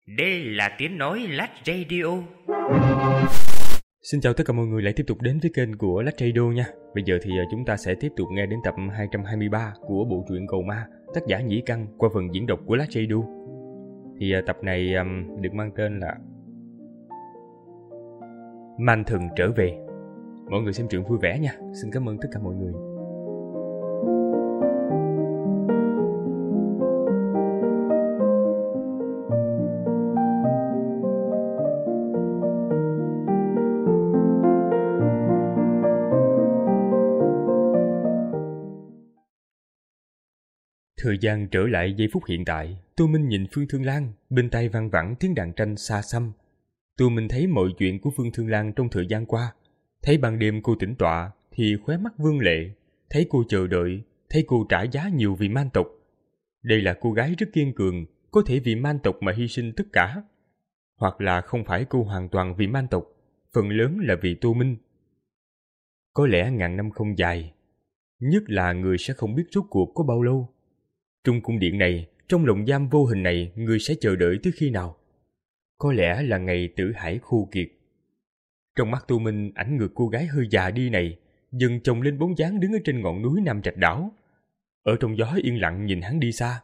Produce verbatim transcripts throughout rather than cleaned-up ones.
Đây là tiếng nói Lách Radio. Xin chào tất cả mọi người lại tiếp tục đến với kênh của Lách Radio nha. Bây giờ thì chúng ta sẽ tiếp tục nghe đến tập hai trăm hai mươi ba của bộ truyện Cầu Ma, tác giả Nhĩ Căn qua phần diễn đọc của Lách Radio. Thì tập này um, được mang tên là Man Thần Trở Về. Mọi người xem truyện vui vẻ nha. Xin cảm ơn tất cả mọi người. Thời gian trở lại giây phút hiện tại, Tô Minh nhìn Phương Thương Lan, bên tai vang vẳng tiếng đàn tranh xa xăm. Tô Minh thấy mọi chuyện của Phương Thương Lan trong thời gian qua, thấy ban đêm cô tĩnh tọa thì khóe mắt vương lệ, thấy cô chờ đợi, thấy cô trả giá nhiều vì man tộc. Đây là cô gái rất kiên cường, có thể vì man tộc mà hy sinh tất cả. Hoặc là không phải cô hoàn toàn vì man tộc, phần lớn là vì Tô Minh. Có lẽ ngàn năm không dài, nhất là người sẽ không biết rốt cuộc có bao lâu. Trong cung điện này, trong lồng giam vô hình này, người sẽ chờ đợi tới khi nào? Có lẽ là ngày tử hải khô kiệt. Trong mắt Tô Minh, ảnh ngược cô gái hơi già đi này dần chồng lên bóng dáng đứng ở trên ngọn núi Nam Trạch Đảo. Ở trong gió yên lặng nhìn hắn đi xa.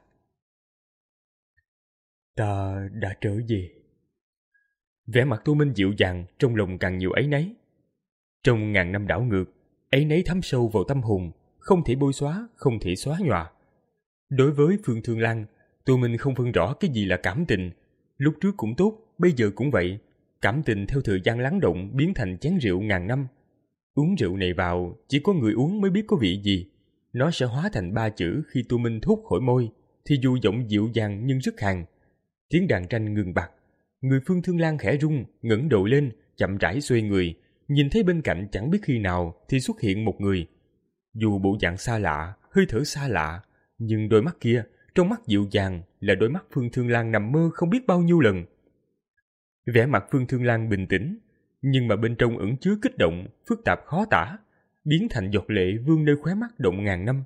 Ta đã trở về. Vẻ mặt Tô Minh dịu dàng, trong lòng càng nhiều áy náy. Trong ngàn năm đảo ngược, áy náy thấm sâu vào tâm hồn, không thể bôi xóa, không thể xóa nhòa. Đối với Phương Thương Lan, Tô Minh không phân rõ cái gì là cảm tình. Lúc trước cũng tốt, bây giờ cũng vậy. Cảm tình theo thời gian lắng động biến thành chén rượu ngàn năm. Uống rượu này vào, chỉ có người uống mới biết có vị gì. Nó sẽ hóa thành ba chữ khi Tô Minh thốt khỏi môi, thì dù giọng dịu dàng nhưng rất hàn. Tiếng đàn tranh ngừng bặt. Người Phương Thương Lan khẽ rung, ngẩng đầu lên, chậm rãi xoay người. Nhìn thấy bên cạnh chẳng biết khi nào thì xuất hiện một người. Dù bộ dạng xa lạ, hơi thở xa lạ, nhưng đôi mắt kia, trong mắt dịu dàng là đôi mắt Phương Thương Lan nằm mơ không biết bao nhiêu lần. Vẻ mặt Phương Thương Lan bình tĩnh, nhưng mà bên trong ẩn chứa kích động, phức tạp khó tả, biến thành giọt lệ vương nơi khóe mắt động ngàn năm.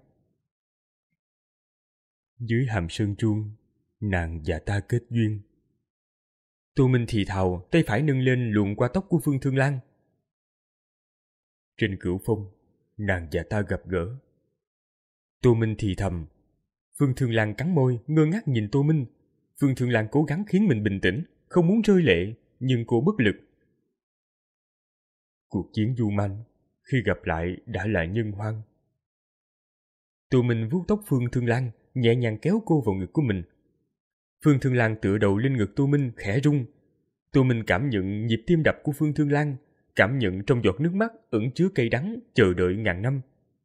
Dưới hàm sơn chuông, nàng và ta kết duyên. Tô Minh thì thào, tay phải nâng lên luồn qua tóc của Phương Thương Lan. Trên cửu phong, nàng và ta gặp gỡ. Tô Minh thì thầm. Phương Thương Lan cắn môi, ngơ ngác nhìn Tô Minh. Phương Thương Lan cố gắng khiến mình bình tĩnh, không muốn rơi lệ, nhưng cô bất lực. Cuộc chiến du manh, khi gặp lại đã là nhân hoan. Tô Minh vuốt tóc Phương Thương Lan, nhẹ nhàng kéo cô vào ngực của mình. Phương Thương Lan tựa đầu lên ngực Tô Minh, khẽ rung. Tô Minh cảm nhận nhịp tim đập của Phương Thương Lan, cảm nhận trong giọt nước mắt ẩn chứa cay đắng, chờ đợi ngàn năm.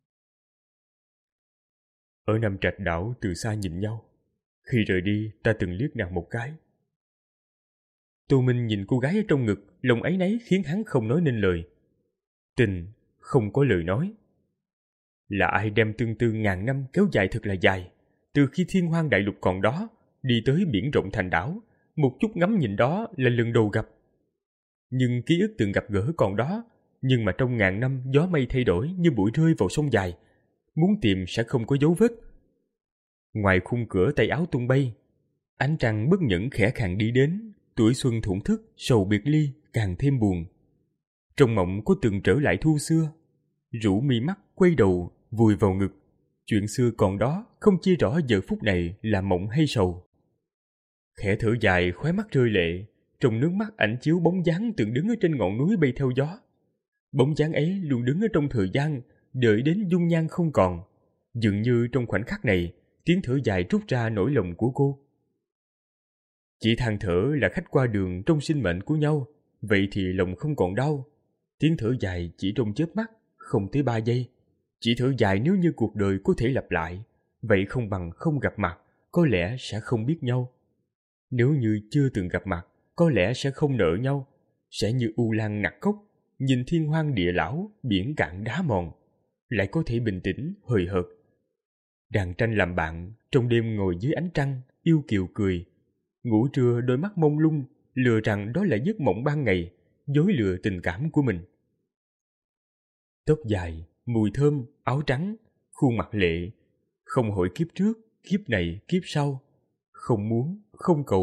Ở Nam Trạch Đảo từ xa nhìn nhau. Khi rời đi, ta từng liếc nàng một cái. Tô Minh nhìn cô gái ở trong ngực, lòng áy náy khiến hắn không nói nên lời. Tình, không có lời nói. Là ai đem tương tư ngàn năm kéo dài thật là dài. Từ khi thiên hoang đại lục còn đó, đi tới biển rộng thành đảo, một chút ngắm nhìn đó là lần đầu gặp. Nhưng ký ức từng gặp gỡ còn đó, nhưng mà trong ngàn năm gió mây thay đổi như bụi rơi vào sông dài. Muốn tìm sẽ không có dấu vết. Ngoài khung cửa tay áo tung bay, ánh trăng bất nhẫn khẽ khàng đi đến, tuổi xuân thổn thức, sầu biệt ly càng thêm buồn. Trong mộng có từng trở lại thu xưa, rũ mi mắt quay đầu vùi vào ngực. Chuyện xưa còn đó, không chia rõ giờ phút này là mộng hay sầu. Khẽ thở dài, khóe mắt rơi lệ, trong nước mắt ảnh chiếu bóng dáng từng đứng ở trên ngọn núi bay theo gió. Bóng dáng ấy luôn đứng ở trong thời gian, đợi đến dung nhan không còn. Dường như trong khoảnh khắc này, tiếng thở dài trút ra nỗi lòng của cô. Chỉ than thở là khách qua đường trong sinh mệnh của nhau, vậy thì lòng không còn đau. Tiếng thở dài chỉ trong chớp mắt, không tới ba giây. Chỉ thở dài nếu như cuộc đời có thể lặp lại, vậy không bằng không gặp mặt, có lẽ sẽ không biết nhau. Nếu như chưa từng gặp mặt, có lẽ sẽ không nợ nhau, sẽ như u lan nặc cốc, nhìn thiên hoang địa lão, biển cạn đá mòn, lại có thể bình tĩnh, hời hợt. Đàn tranh làm bạn, trong đêm ngồi dưới ánh trăng, yêu kiều cười. Ngủ trưa đôi mắt mông lung, lừa rằng đó là giấc mộng ban ngày, dối lừa tình cảm của mình. Tóc dài, mùi thơm, áo trắng, khuôn mặt lệ, không hỏi kiếp trước, kiếp này, kiếp sau. Không muốn, không cầu,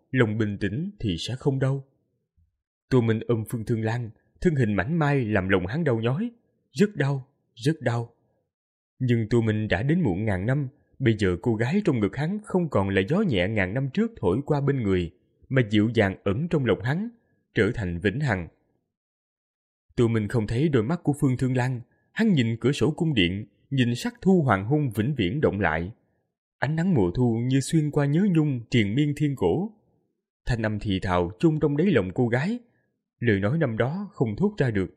lòng bình tĩnh thì sẽ không đau. Tô Minh ôm Phương Thương Lan, thân hình mảnh mai làm lòng hắn đau nhói, rất đau, rất đau. Nhưng Tô Minh đã đến muộn ngàn năm, bây giờ cô gái trong ngực hắn không còn là gió nhẹ ngàn năm trước thổi qua bên người, mà dịu dàng ẩn trong lòng hắn, trở thành vĩnh hằng. Tô Minh không thấy đôi mắt của Phương Thương Lan, hắn nhìn cửa sổ cung điện, nhìn sắc thu hoàng hôn vĩnh viễn động lại. Ánh nắng mùa thu như xuyên qua nhớ nhung triền miên thiên cổ. Thanh âm thì thào chôn trong đáy lòng cô gái, lời nói năm đó không thốt ra được.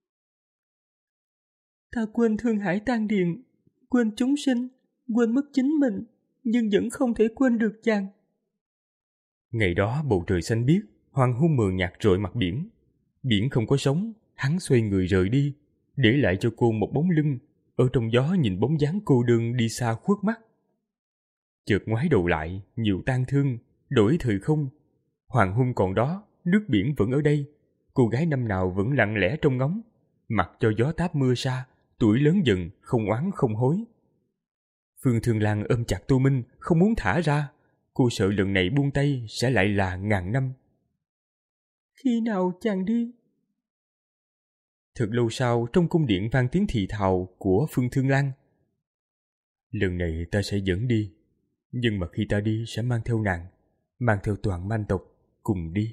Ta quên Thương Hải Tan Điền, quên chúng sinh, quên mất chính mình, nhưng vẫn không thể quên được chàng. Ngày đó bầu trời xanh biếc, hoàng hôn mờ nhạt rọi mặt biển. Biển không có sóng, hắn xoay người rời đi, để lại cho cô một bóng lưng, ở trong gió nhìn bóng dáng cô đơn đi xa khuất mắt. Chợt ngoái đầu lại, nhiều tang thương, đổi thời không. Hoàng hôn còn đó, nước biển vẫn ở đây. Cô gái năm nào vẫn lặng lẽ trong ngóng, mặc cho gió táp mưa sa, tuổi lớn dần, không oán không hối. Phương Thương Lan ôm chặt Tô Minh, không muốn thả ra. Cô sợ lần này buông tay sẽ lại là ngàn năm. Khi nào chàng đi? Thật lâu sau, trong cung điện vang tiếng thì thào của Phương Thương Lan. Lần này ta sẽ dẫn đi, nhưng mà khi ta đi sẽ mang theo nàng, mang theo toàn man tộc, cùng đi.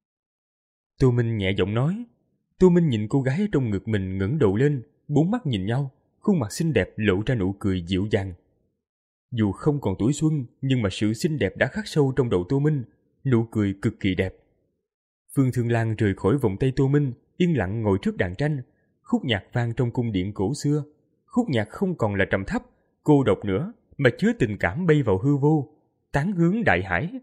Tô Minh nhẹ giọng nói. Tô Minh nhìn cô gái trong ngực mình ngẩng đầu lên, bốn mắt nhìn nhau, khuôn mặt xinh đẹp lộ ra nụ cười dịu dàng. Dù không còn tuổi xuân, nhưng mà sự xinh đẹp đã khắc sâu trong đầu Tô Minh, nụ cười cực kỳ đẹp. Phương Thương Lan rời khỏi vòng tay Tô Minh, yên lặng ngồi trước đàn tranh. Khúc nhạc vang trong cung điện cổ xưa. Khúc nhạc không còn là trầm thấp, cô độc nữa, mà chứa tình cảm bay vào hư vô, tán hướng đại hải.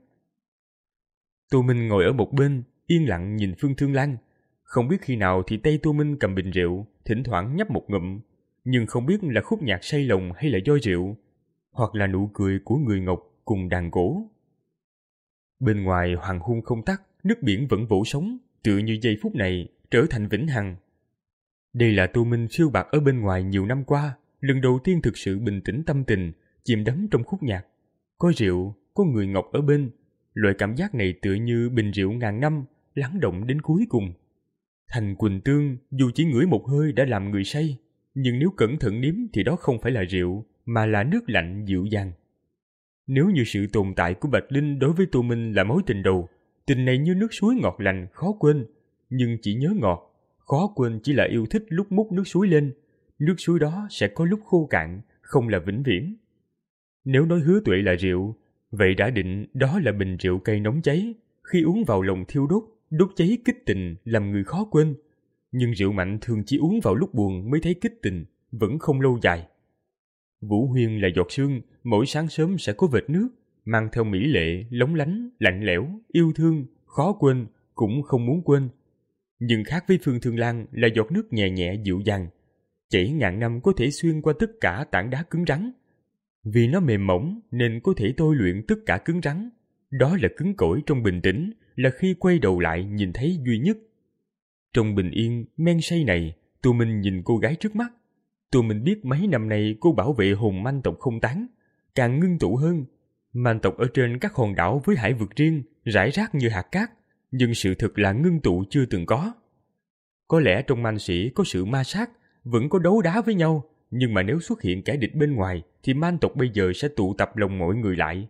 Tô Minh ngồi ở một bên, yên lặng nhìn Phương Thương Lan. Không biết khi nào thì tay Tô Minh cầm bình rượu, thỉnh thoảng nhấp một ngụm, nhưng không biết là khúc nhạc say lòng hay là do rượu, hoặc là nụ cười của người ngọc cùng đàn cổ. Bên ngoài hoàng hôn không tắt, nước biển vẫn vỗ sóng, tựa như giây phút này trở thành vĩnh hằng. Đây là Tô Minh phiêu bạt ở bên ngoài nhiều năm qua, lần đầu tiên thực sự bình tĩnh tâm tình, chìm đắm trong khúc nhạc. Có rượu, có người ngọc ở bên, loại cảm giác này tựa như bình rượu ngàn năm, lắng động đến cuối cùng. Thành Quỳnh Tương dù chỉ ngửi một hơi đã làm người say, nhưng nếu cẩn thận nếm thì đó không phải là rượu, mà là nước lạnh dịu dàng. Nếu như sự tồn tại của Bạch Linh đối với Tô Minh là mối tình đầu, tình này như nước suối ngọt lành khó quên, nhưng chỉ nhớ ngọt, khó quên chỉ là yêu thích lúc múc nước suối lên, nước suối đó sẽ có lúc khô cạn, không là vĩnh viễn. Nếu nói Hứa Tuệ là rượu, vậy đã định đó là bình rượu cây nóng cháy, khi uống vào lòng thiêu đốt, đốt cháy kích tình làm người khó quên. Nhưng rượu mạnh thường chỉ uống vào lúc buồn mới thấy kích tình, vẫn không lâu dài. Vũ Huyên là giọt sương, mỗi sáng sớm sẽ có vệt nước, mang theo mỹ lệ, lóng lánh, lạnh lẽo, yêu thương, khó quên, cũng không muốn quên. Nhưng khác với Phương Thương Lan là giọt nước nhẹ nhẹ dịu dàng, chảy ngàn năm có thể xuyên qua tất cả tảng đá cứng rắn. Vì nó mềm mỏng nên có thể tôi luyện tất cả cứng rắn. Đó là cứng cỏi trong bình tĩnh, là khi quay đầu lại nhìn thấy duy nhất. Trong bình yên, men say này, Tô Minh nhìn cô gái trước mắt. Tô Minh biết mấy năm nay cô bảo vệ hồn man tộc không tán, càng ngưng tụ hơn. Man tộc ở trên các hòn đảo với hải vực riêng, rải rác như hạt cát, nhưng sự thực là ngưng tụ chưa từng có. Có lẽ trong man sĩ có sự ma sát, vẫn có đấu đá với nhau, nhưng mà nếu xuất hiện kẻ địch bên ngoài, thì man tộc bây giờ sẽ tụ tập lòng mọi người lại.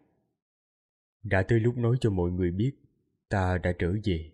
Đã tới lúc nói cho mọi người biết, ta đã trở về.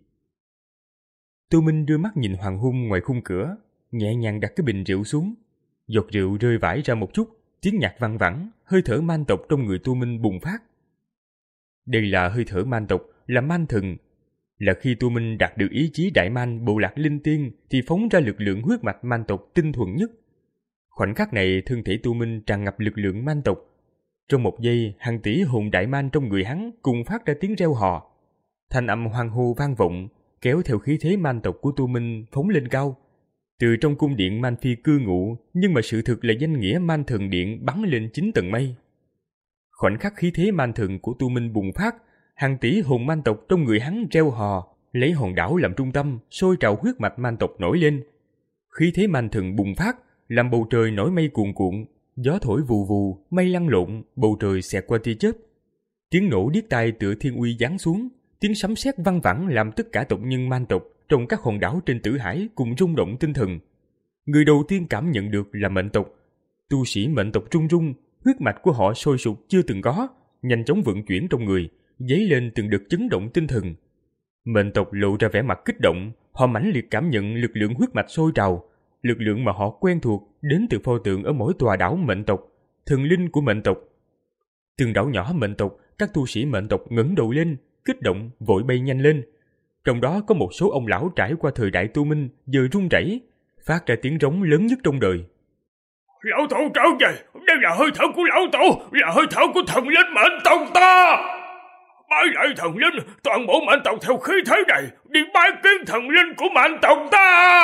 Tô Minh đưa mắt nhìn hoàng hôn ngoài khung cửa, nhẹ nhàng đặt cái bình rượu xuống. Giọt rượu rơi vãi ra một chút, tiếng nhạc văng vẳng, hơi thở man tộc trong người Tô Minh bùng phát. Đây là hơi thở man tộc, là man thần. Là khi Tô Minh đạt được ý chí đại man bộ lạc linh tiên thì phóng ra lực lượng huyết mạch man tộc tinh thuần nhất. Khoảnh khắc này thân thể Tô Minh tràn ngập lực lượng man tộc. Trong một giây, hàng tỷ hồn đại man trong người hắn cùng phát ra tiếng reo hò. Thanh âm hoan hô vang vọng, kéo theo khí thế man tộc của Tô Minh phóng lên cao. Từ trong cung điện man phi cư ngụ, nhưng mà sự thực là danh nghĩa man thần điện bắn lên chín tầng mây. Khoảnh khắc khí thế man thần của Tô Minh bùng phát, hàng tỷ hồn man tộc trong người hắn reo hò, lấy hòn đảo làm trung tâm, sôi trào huyết mạch man tộc nổi lên. Khí thế man thần bùng phát, làm bầu trời nổi mây cuồn cuộn, gió thổi vù vù, mây lăn lộn, bầu trời xẹt qua tia chớp. Tiếng nổ điếc tai tựa thiên uy giáng xuống, tiếng sấm sét văng vẳng làm tất cả tộc nhân man tộc trong các hòn đảo trên Tử Hải cùng rung động tinh thần. Người đầu tiên cảm nhận được là mệnh tộc. Tu sĩ mệnh tộc run run, huyết mạch của họ sôi sục chưa từng có, nhanh chóng vận chuyển trong người, dấy lên từng đợt chấn động tinh thần. Mệnh tộc lộ ra vẻ mặt kích động, họ mãnh liệt cảm nhận lực lượng huyết mạch sôi trào, lực lượng mà họ quen thuộc đến từ pho tượng ở mỗi tòa đảo mệnh tộc, thần linh của mệnh tộc. Từng đảo nhỏ mệnh tộc, các tu sĩ mệnh tộc ngẩng đầu lên, kích động vội bay nhanh lên. Trong đó có một số ông lão trải qua thời đại tu minh giờ run rẩy, phát ra tiếng rống lớn nhất trong đời. Lão tổ trở về, đây là hơi thở của lão tổ, là hơi thở của thần linh mệnh tộc ta. Bái lại thần linh, toàn bộ mệnh tộc theo khí thế này, đi bái kiến thần linh của mệnh tộc ta.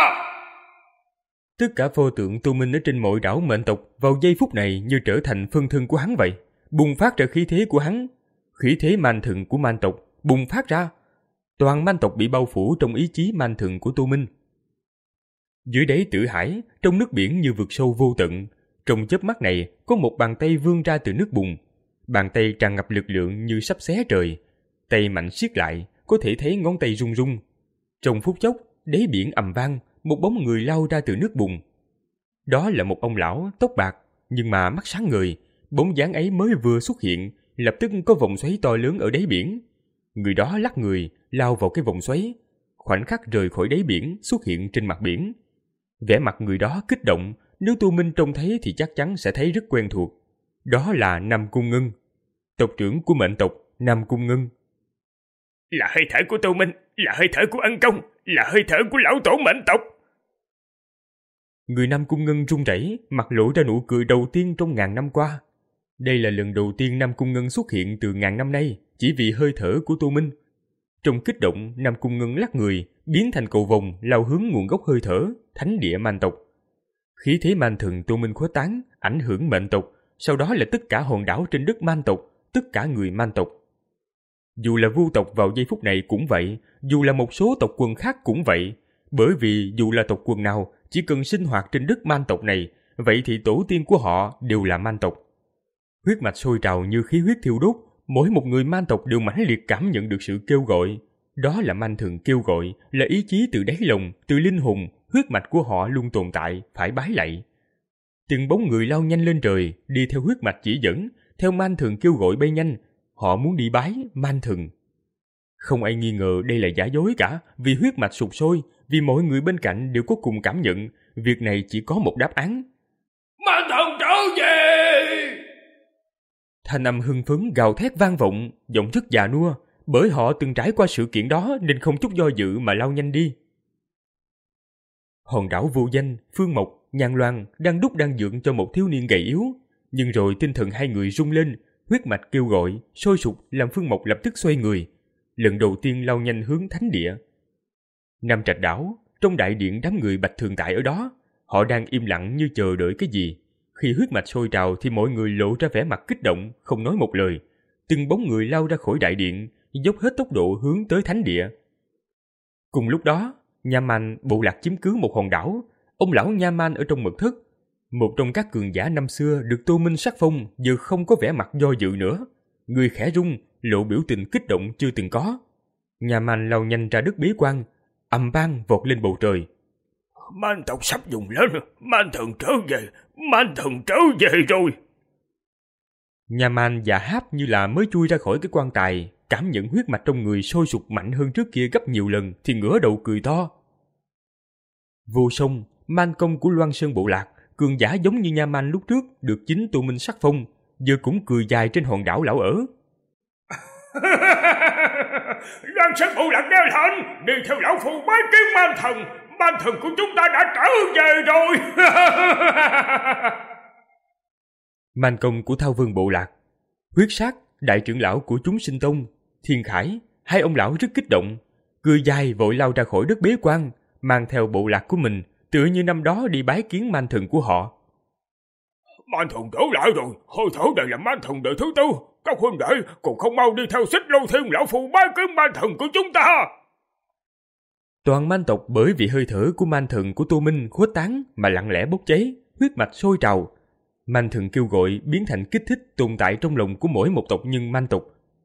Tất cả pho tượng tu minh ở trên mọi đảo mệnh tộc vào giây phút này như trở thành phân thân của hắn vậy, bùng phát ra khí thế của hắn. Khí thế man thần của man tộc bùng phát ra. Toàn man tộc bị bao phủ trong ý chí man thần của tu minh. Dưới đáy Tử Hải, trong nước biển như vực sâu vô tận, trong chớp mắt này có một bàn tay vươn ra từ nước bùn. Bàn tay tràn ngập lực lượng như sắp xé trời. Tay mạnh siết lại, có thể thấy ngón tay rung rung. Trong phút chốc, đáy biển ầm vang, một bóng người lao ra từ nước bùn. Đó là một ông lão tóc bạc, nhưng mà mắt sáng ngời. Bóng dáng ấy mới vừa xuất hiện, lập tức có vòng xoáy to lớn ở đáy biển. Người đó lắc người, lao vào cái vòng xoáy, khoảnh khắc rời khỏi đáy biển, xuất hiện trên mặt biển. Vẻ mặt người đó kích động, nếu tu minh trông thấy thì chắc chắn sẽ thấy rất quen thuộc. Đó là Nam Cung Ngân, tộc trưởng của mệnh tộc Nam Cung Ngân. Là hơi thở của tu minh, là hơi thở của ân công, là hơi thở của lão tổ mệnh tộc. Người Nam Cung Ngân run rẩy, mặt lộ ra nụ cười đầu tiên trong ngàn năm qua. Đây là lần đầu tiên Nam Cung Ngân xuất hiện từ ngàn năm nay, chỉ vì hơi thở của tu minh. Trong kích động, Nam Cung Ngân lắc người, biến thành cầu vồng lao hướng nguồn gốc hơi thở, thánh địa man tộc. Khí thế man thần tu minh khuếch tán, ảnh hưởng mệnh tộc, sau đó là tất cả hòn đảo trên đất man tộc, tất cả người man tộc. Dù là vu tộc vào giây phút này cũng vậy, dù là một số tộc quần khác cũng vậy, bởi vì dù là tộc quần nào, chỉ cần sinh hoạt trên đất man tộc này, vậy thì tổ tiên của họ đều là man tộc. Huyết mạch sôi trào như khí huyết thiêu đốt, mỗi một người man tộc đều mãnh liệt cảm nhận được sự kêu gọi. Đó là man thần kêu gọi, là ý chí từ đáy lòng, từ linh hồn, huyết mạch của họ luôn tồn tại, phải bái lạy. Từng bóng người lao nhanh lên trời, đi theo huyết mạch chỉ dẫn, theo man thần kêu gọi bay nhanh, họ muốn đi bái man thần. Không ai nghi ngờ đây là giả dối cả, vì huyết mạch sục sôi, vì mọi người bên cạnh đều có cùng cảm nhận, việc này chỉ có một đáp án. Man thần trở về! Thanh âm hưng phấn gào thét vang vọng, giọng rất già nua, bởi họ từng trải qua sự kiện đó nên không chút do dự mà lao nhanh đi. Hòn đảo vô danh, Phương Mộc, Nhan Loan đang đúc đang dưỡng cho một thiếu niên gầy yếu, nhưng rồi tinh thần hai người rung lên, huyết mạch kêu gọi, sôi sục làm Phương Mộc lập tức xoay người, lần đầu tiên lao nhanh hướng thánh địa. Nam Trạch đảo, trong đại điện đám người Bạch Thường Tại ở đó, họ đang im lặng như chờ đợi cái gì. Khi huyết mạch sôi trào thì mọi người lộ ra vẻ mặt kích động, không nói một lời. Từng bóng người lao ra khỏi đại điện, dốc hết tốc độ hướng tới thánh địa. Cùng lúc đó, Nha Man bộ lạc chiếm cứ một hòn đảo. Ông lão Nha Man ở trong mật thất, một trong các cường giả năm xưa được Tô Minh sắc phong, giờ không có vẻ mặt do dự nữa. Người khẽ rung, lộ biểu tình kích động chưa từng có. Nha Man lao nhanh ra đất bế quan, ầm vang vọt lên bầu trời. Man tộc sắp dùng lên, man thần trở về, man thần trở về rồi. Nha Man và Háp như là mới chui ra khỏi cái quan tài, cảm nhận huyết mạch trong người sôi sục mạnh hơn trước kia gấp nhiều lần thì ngửa đầu cười to. Vô Song, man công của Loan Sơn bộ lạc, cường giả giống như Nha Man lúc trước được chính Tô Minh sắc phong, giờ cũng cười dài trên hòn đảo lão ở. Loan Sơn bộ lạc đeo lệnh, đi theo lão phù bái kiến man thần, man thần của chúng ta đã trở về rồi. Man công của Thao Vương bộ lạc, Huyết Sát, đại trưởng lão của chúng sinh tông, Thiên Khải, hai ông lão rất kích động, cười dài vội lao ra khỏi đất bế quan, mang theo bộ lạc của mình, tựa như năm đó đi bái kiến man thần của họ. Man thần trở lại rồi, hơi thở đây là man thần đời thứ tư, các huynh đệ còn không mau đi theo Xích Lâu Thiên lão phù bái kiến man thần của chúng ta. Toàn man tộc bởi vì hơi thở của man thần của Tô Minh khuếch tán mà lặng lẽ bốc cháy, huyết mạch sôi trào. Man thần kêu gọi biến thành kích thích tồn tại trong lòng của mỗi một tộc nhân man tộc.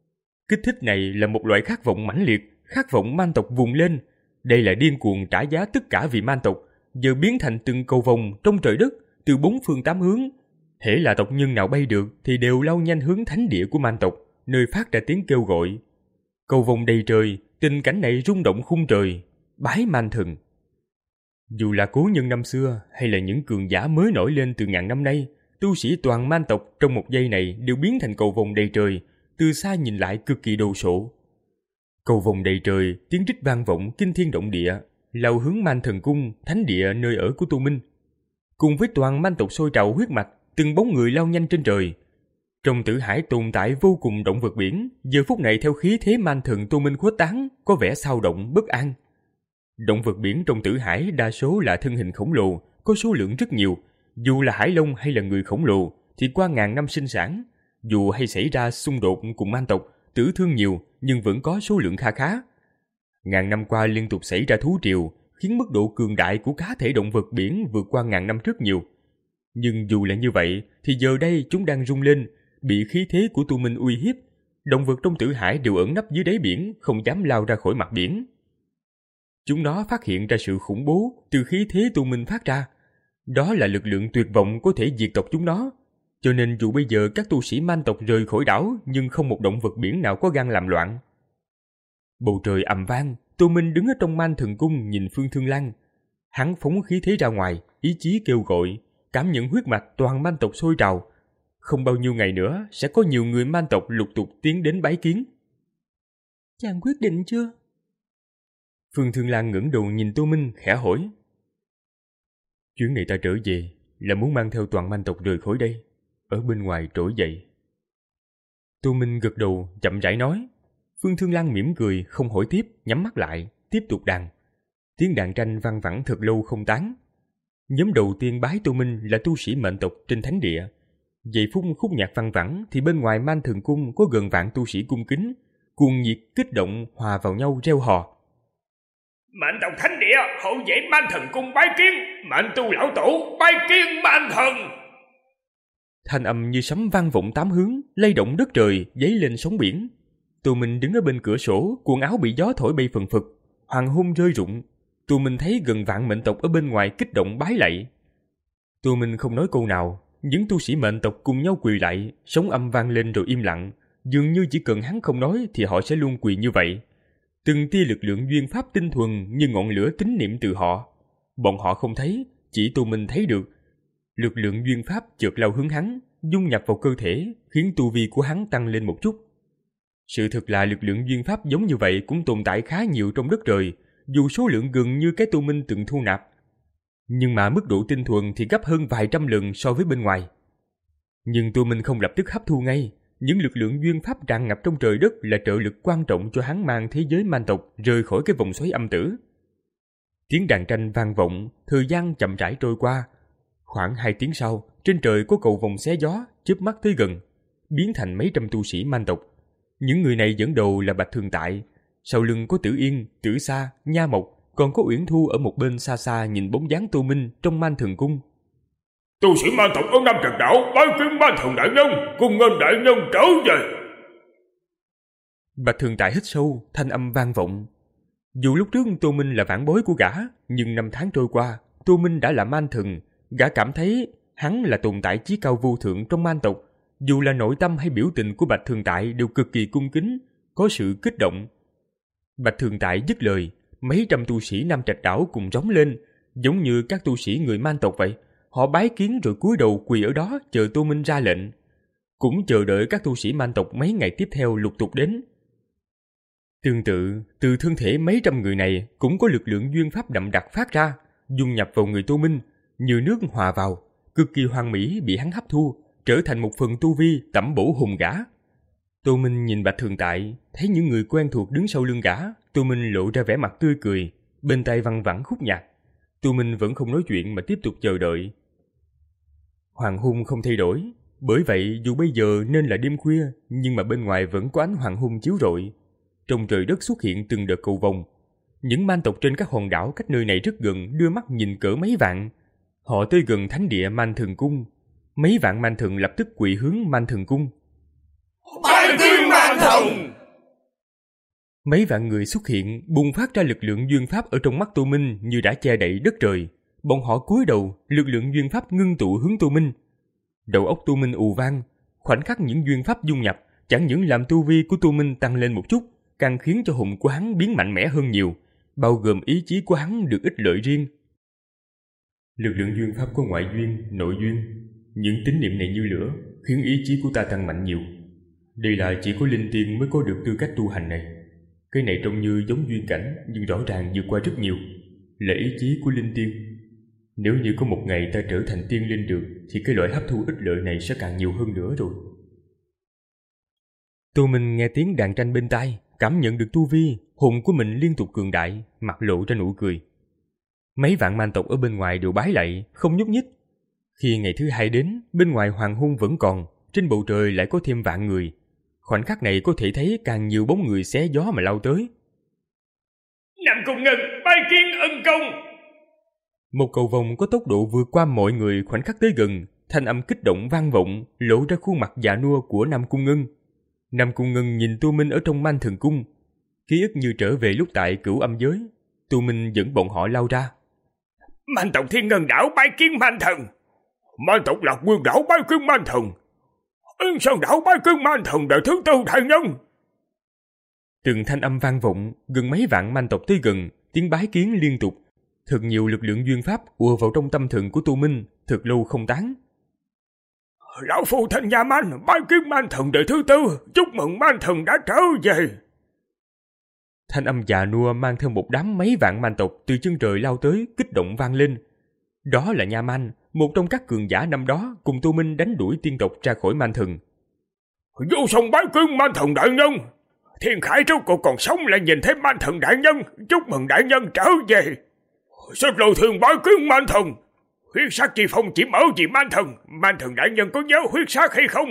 Kích thích này là một loại khát vọng mãnh liệt, khát vọng man tộc vùng lên. Đây là điên cuồng trả giá tất cả vì man tộc, giờ biến thành từng cầu vồng trong trời đất, từ bốn phương tám hướng. Hễ là tộc nhân nào bay được thì đều lao nhanh hướng thánh địa của man tộc, nơi phát ra tiếng kêu gọi. Cầu vồng đầy trời, tình cảnh này rung động khung trời, bái man thần. Dù là cố nhân năm xưa hay là những cường giả mới nổi lên từ ngàn năm nay, tu sĩ toàn man tộc trong một giây này đều biến thành cầu vồng đầy trời, từ xa nhìn lại cực kỳ đồ sộ. Cầu vồng đầy trời, tiếng rít vang vọng kinh thiên động địa, lao hướng man thần cung, thánh địa nơi ở của Tô Minh. Cùng với toàn man tộc sôi trào huyết mạch, từng bóng người lao nhanh trên trời. Trong tử hải tồn tại vô cùng động vật biển, giờ phút này theo khí thế man thần Tô Minh khuếch tán, có vẻ xao động bất an. Động vật biển trong tử hải đa số là thân hình khổng lồ, có số lượng rất nhiều. Dù là hải long hay là người khổng lồ, thì qua ngàn năm sinh sản, dù hay xảy ra xung đột cùng man tộc, tử thương nhiều nhưng vẫn có số lượng kha khá. Ngàn năm qua liên tục xảy ra thú triều, khiến mức độ cường đại của cá thể động vật biển vượt qua ngàn năm trước nhiều. Nhưng dù là như vậy, thì giờ đây chúng đang rung lên, bị khí thế của Tu Minh uy hiếp. Động vật trong tử hải đều ẩn nấp dưới đáy biển, không dám lao ra khỏi mặt biển. Chúng nó phát hiện ra sự khủng bố từ khí thế Tu Minh phát ra. Đó là lực lượng tuyệt vọng có thể diệt tộc chúng nó. Cho nên dù bây giờ các tu sĩ man tộc rời khỏi đảo, nhưng không một động vật biển nào có gan làm loạn. Bầu trời ầm vang, Tô Minh đứng ở trong man thần cung nhìn Phương Thương Lan. Hắn phóng khí thế ra ngoài, ý chí kêu gọi, cảm nhận huyết mạch toàn man tộc sôi trào. Không bao nhiêu ngày nữa sẽ có nhiều người man tộc lục tục tiến đến bái kiến. Chàng quyết định chưa? Phương Thương Lan ngẩng đầu nhìn Tô Minh khẽ hỏi. Chuyến này ta trở về là muốn mang theo toàn man tộc rời khỏi đây, ở bên ngoài trỗi dậy. Tô Minh gật đầu chậm rãi nói. Phương Thương Lan mỉm cười không hỏi tiếp, nhắm mắt lại tiếp tục đàn. Tiếng đàn tranh vang vẳng thật lâu không tán. Nhóm đầu tiên bái Tô Minh là tu sĩ mệnh tộc trên thánh địa. Giây phút khúc nhạc vang vẳng thì bên ngoài man thần cung có gần vạn tu sĩ cung kính, cuồng nhiệt kích động hòa vào nhau reo hò. Mệnh tộc thánh địa hậu vệ man thần cung bái kiến, mệnh tu lão tổ bái kiến man thần. Thanh âm như sấm vang vọng tám hướng, lay động đất trời, dấy lên sóng biển. Tô Minh đứng ở bên cửa sổ, quần áo bị gió thổi bay phần phật, hoàng hôn rơi rụng. Tô Minh thấy gần vạn mệnh tộc ở bên ngoài kích động bái lạy. Tô Minh không nói câu nào, những tu sĩ mệnh tộc cùng nhau quỳ lạy, sóng âm vang lên rồi im lặng, dường như chỉ cần hắn không nói thì họ sẽ luôn quỳ như vậy. Từng tia lực lượng duyên pháp tinh thuần như ngọn lửa tín niệm từ họ. Bọn họ không thấy, chỉ Tô Minh thấy được. Lực lượng duyên pháp chợt lao hướng hắn, dung nhập vào cơ thể, khiến tu vi của hắn tăng lên một chút. Sự thật là lực lượng duyên pháp giống như vậy cũng tồn tại khá nhiều trong đất trời, dù số lượng gần như cái Tô Minh từng thu nạp. Nhưng mà mức độ tinh thuần thì gấp hơn vài trăm lần so với bên ngoài. Nhưng Tô Minh không lập tức hấp thu ngay. Những lực lượng duyên pháp tràn ngập trong trời đất là trợ lực quan trọng cho hắn mang thế giới man tộc rời khỏi cái vòng xoáy âm tử. Tiếng đàn tranh vang vọng, thời gian chậm rãi trôi qua. Khoảng hai tiếng sau, trên trời có cầu vồng xé gió, chớp mắt tới gần, biến thành mấy trăm tu sĩ man tộc. Những người này dẫn đầu là Bạch Thường Tại, sau lưng có Tử Yên, Tử Sa, Nha Mộc, còn có Uyển Thu ở một bên xa xa nhìn bóng dáng Tô Minh trong man thần cung. Tu sĩ man tộc ở Nam Trạch Đảo bái kiến man thần đại nhân, cùng nghênh đại nhân trở về. Bạch Thường Tại hít sâu, thanh âm vang vọng. Dù lúc trước Tô Minh là vãn bối của gã, nhưng năm tháng trôi qua, Tô Minh đã là man thần. Gã cảm thấy hắn là tồn tại chí cao vô thượng trong man tộc. Dù là nội tâm hay biểu tình của Bạch Thường Tại đều cực kỳ cung kính, có sự kích động. Bạch Thường Tại dứt lời, mấy trăm tu sĩ Nam Trạch Đảo cùng rống lên, giống như các tu sĩ người man tộc vậy. Họ bái kiến rồi cúi đầu quỳ ở đó chờ Tô Minh ra lệnh. Cũng chờ đợi các tu sĩ man tộc mấy ngày tiếp theo lục tục đến. Tương tự, từ thân thể mấy trăm người này cũng có lực lượng duyên pháp đậm đặc phát ra, dung nhập vào người Tô Minh, như nước hòa vào, cực kỳ hoàn mỹ bị hắn hấp thu, trở thành một phần tu vi tẩm bổ hùng gã. Tô Minh nhìn Bạch Thường Tại, thấy những người quen thuộc đứng sau lưng gã, Tô Minh lộ ra vẻ mặt tươi cười, bên tai văng vẳng khúc nhạc. Tô Minh vẫn không nói chuyện mà tiếp tục chờ đợi. Hoàng hôn không thay đổi, bởi vậy dù bây giờ nên là đêm khuya, nhưng mà bên ngoài vẫn có ánh hoàng hôn chiếu rọi. Trong trời đất xuất hiện từng đợt cầu vồng. Những man tộc trên các hòn đảo cách nơi này rất gần đưa mắt nhìn cỡ mấy vạn. Họ tới gần thánh địa Man Thần Cung. Mấy vạn man thần lập tức quỳ hướng Man Thần Cung. Bái kiến man thần! Mấy vạn người xuất hiện, bùng phát ra lực lượng duyên pháp ở trong mắt Tô Minh như đã che đậy đất trời. Bọn họ cúi đầu, lực lượng duyên pháp ngưng tụ hướng Tô Minh. Đầu óc Tô Minh ù vang, khoảnh khắc những duyên pháp dung nhập chẳng những làm tu vi của Tô Minh tăng lên một chút, càng khiến cho hồn của hắn biến mạnh mẽ hơn nhiều, bao gồm ý chí của hắn được ích lợi riêng. Lực lượng duyên pháp có ngoại duyên, nội duyên. Những tín niệm này như lửa, khiến ý chí của ta tăng mạnh nhiều. Đây là chỉ có linh tiên mới có được tư cách tu hành này. Cái này trông như giống duyên cảnh, nhưng rõ ràng vượt qua rất nhiều. Là ý chí của linh tiên. Nếu như có một ngày ta trở thành tiên linh được, thì cái loại hấp thu ích lợi này sẽ càng nhiều hơn nữa rồi. Tô Minh nghe tiếng đàn tranh bên tai, cảm nhận được tu vi, hồn của mình liên tục cường đại, mặt lộ ra nụ cười. Mấy vạn man tộc ở bên ngoài đều bái lạy, không nhúc nhích. Khi ngày thứ hai đến, bên ngoài hoàng hôn vẫn còn, trên bầu trời lại có thêm vạn người. Khoảnh khắc này có thể thấy càng nhiều bóng người xé gió mà lao tới. Nam Cung Ngân, bái kiến ân công. Một cầu vồng có tốc độ vượt qua mọi người khoảnh khắc tới gần, thanh âm kích động vang vọng, lộ ra khuôn mặt già nua của Nam Cung Ngân. Nam Cung Ngân nhìn Tô Minh ở trong Man Thần Cung, ký ức như trở về lúc tại Cửu Âm Giới. Tô Minh dẫn bọn họ lao ra. Man tộc Thiên Ngân đảo bái kiến Man Thần. Man tộc Lạc Nguyên đảo bái kiến Man Thần. Yên Sơn đảo bái kiến Man Thần đời thứ tư đại nhân. Từng thanh âm vang vọng, gần mấy vạn man tộc tới gần, tiếng bái kiến liên tục. Thật nhiều lực lượng duyên pháp ùa vào trong tâm thần của Tô Minh, thật lâu không tán. Lão phu thành nhà Man bái kiến Man Thần đời thứ tư, chúc mừng Man Thần đã trở về. Thanh âm già nua mang theo một đám mấy vạn man tộc từ chân trời lao tới, kích động vang lên. Đó là Nha Man, một trong các cường giả năm đó cùng Tô Minh đánh đuổi tiên tộc ra khỏi Man Thần. Vô song bái kiến Man Thần đại nhân. Thiên Khải rốt cuộc còn sống lại nhìn thấy Man Thần đại nhân, chúc mừng đại nhân trở về. Rất lâu thường bái kiến Man Thần. Huyết sát chi phong chỉ mở vì Man Thần, Man Thần đại nhân có nhớ huyết sát hay không?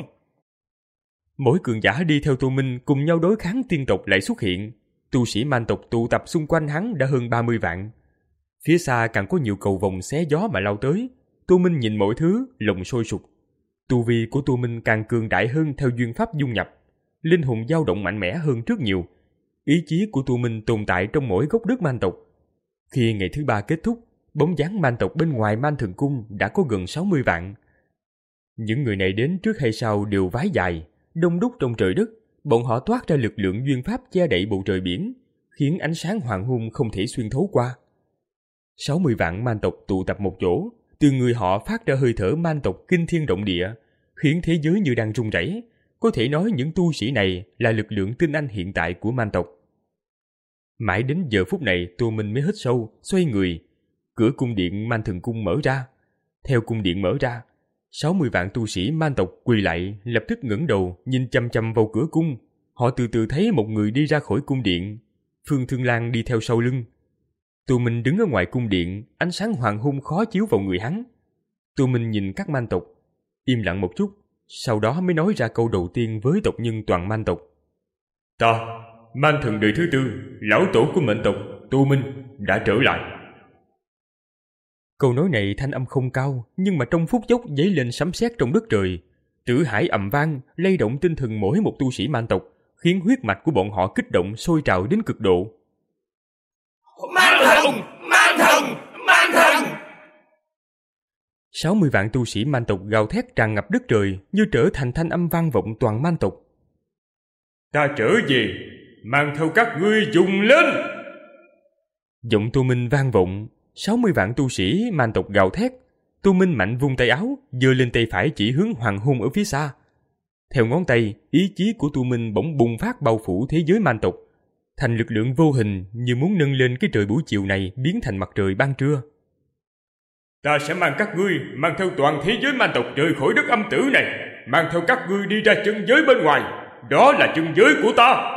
Mỗi cường giả đi theo Tô Minh cùng nhau đối kháng tiên tộc lại xuất hiện. Tu sĩ man tộc tụ tập xung quanh hắn đã hơn ba mươi vạn. Phía xa càng có nhiều cầu vồng xé gió mà lao tới. Tô Minh nhìn mọi thứ, lòng sôi sục. Tu vi của Tô Minh càng cường đại hơn theo duyên pháp dung nhập. Linh hồn dao động mạnh mẽ hơn rất nhiều. Ý chí của Tô Minh tồn tại trong mỗi gốc đất man tộc. Khi ngày thứ ba kết thúc, bóng dáng man tộc bên ngoài Man Thần Cung đã có gần sáu mươi vạn. Những người này đến trước hay sau đều vái dài, đông đúc trong trời đất. Bọn họ toát ra lực lượng duyên pháp che đậy bầu trời biển, khiến ánh sáng hoàng hôn không thể xuyên thấu qua. sáu mươi vạn man tộc tụ tập một chỗ, từ người họ phát ra hơi thở man tộc kinh thiên động địa, khiến thế giới như đang rung rẩy. Có thể nói những tu sĩ này là lực lượng tinh anh hiện tại của man tộc. Mãi đến giờ phút này Tô Minh mới hít sâu, xoay người. Cửa cung điện Man Thần Cung mở ra. Theo cung điện mở ra, sáu mươi vạn tu sĩ man tộc quỳ lại, lập tức ngẩng đầu nhìn chăm chăm vào cửa cung. Họ từ từ thấy một người đi ra khỏi cung điện. Phương Thương Lan đi theo sau lưng. Tô Minh đứng ở ngoài cung điện, ánh sáng hoàng hôn khó chiếu vào người hắn. Tô Minh nhìn các man tộc, im lặng một chút, sau đó mới nói ra câu đầu tiên với tộc nhân toàn man tộc. Ta, Man Thần đời thứ tư, lão tổ của mệnh tộc Tô Minh đã trở lại. Câu nói này thanh âm không cao, nhưng mà trong phút chốc dấy lên sấm sét trong đất trời. Tử hải ầm vang, lay động tinh thần mỗi một tu sĩ man tộc, khiến huyết mạch của bọn họ kích động sôi trào đến cực độ. Man Thần! Man Thần! Man Thần! sáu mươi vạn tu sĩ man tộc gào thét tràn ngập đất trời, như trở thành thanh âm vang vọng toàn man tộc. Ta trở về, mang theo các ngươi dùng lên! Giọng Tô Minh vang vọng. sáu mươi vạn tu sĩ man tộc gào thét. Tô Minh mạnh vung tay áo, giơ lên tay phải chỉ hướng hoàng hôn ở phía xa. Theo ngón tay, ý chí của Tô Minh bỗng bùng phát bao phủ thế giới man tộc, thành lực lượng vô hình như muốn nâng lên cái trời buổi chiều này biến thành mặt trời ban trưa. Ta sẽ mang các ngươi, mang theo toàn thế giới man tộc rời khỏi đất âm tử này, mang theo các ngươi đi ra chân giới bên ngoài. Đó là chân giới của ta.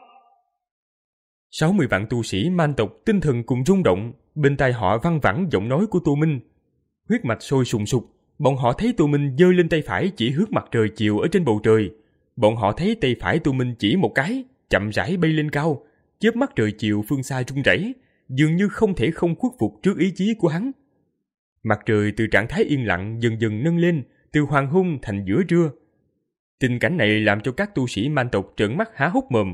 sáu mươi vạn tu sĩ man tộc tinh thần cùng rung động, bên tai họ văng vẳng giọng nói của Tô Minh. Huyết mạch sôi sùng sục, bọn họ thấy Tô Minh giơ lên tay phải chỉ hướng mặt trời chiều ở trên bầu trời. Bọn họ thấy tay phải Tô Minh chỉ một cái, chậm rãi bay lên cao, chớp mắt trời chiều phương xa rung rẩy, dường như không thể không khuất phục trước ý chí của hắn. Mặt trời từ trạng thái yên lặng dần dần nâng lên, từ hoàng hôn thành giữa trưa. Tình cảnh này làm cho các tu sĩ man tộc trợn mắt há hốc mồm.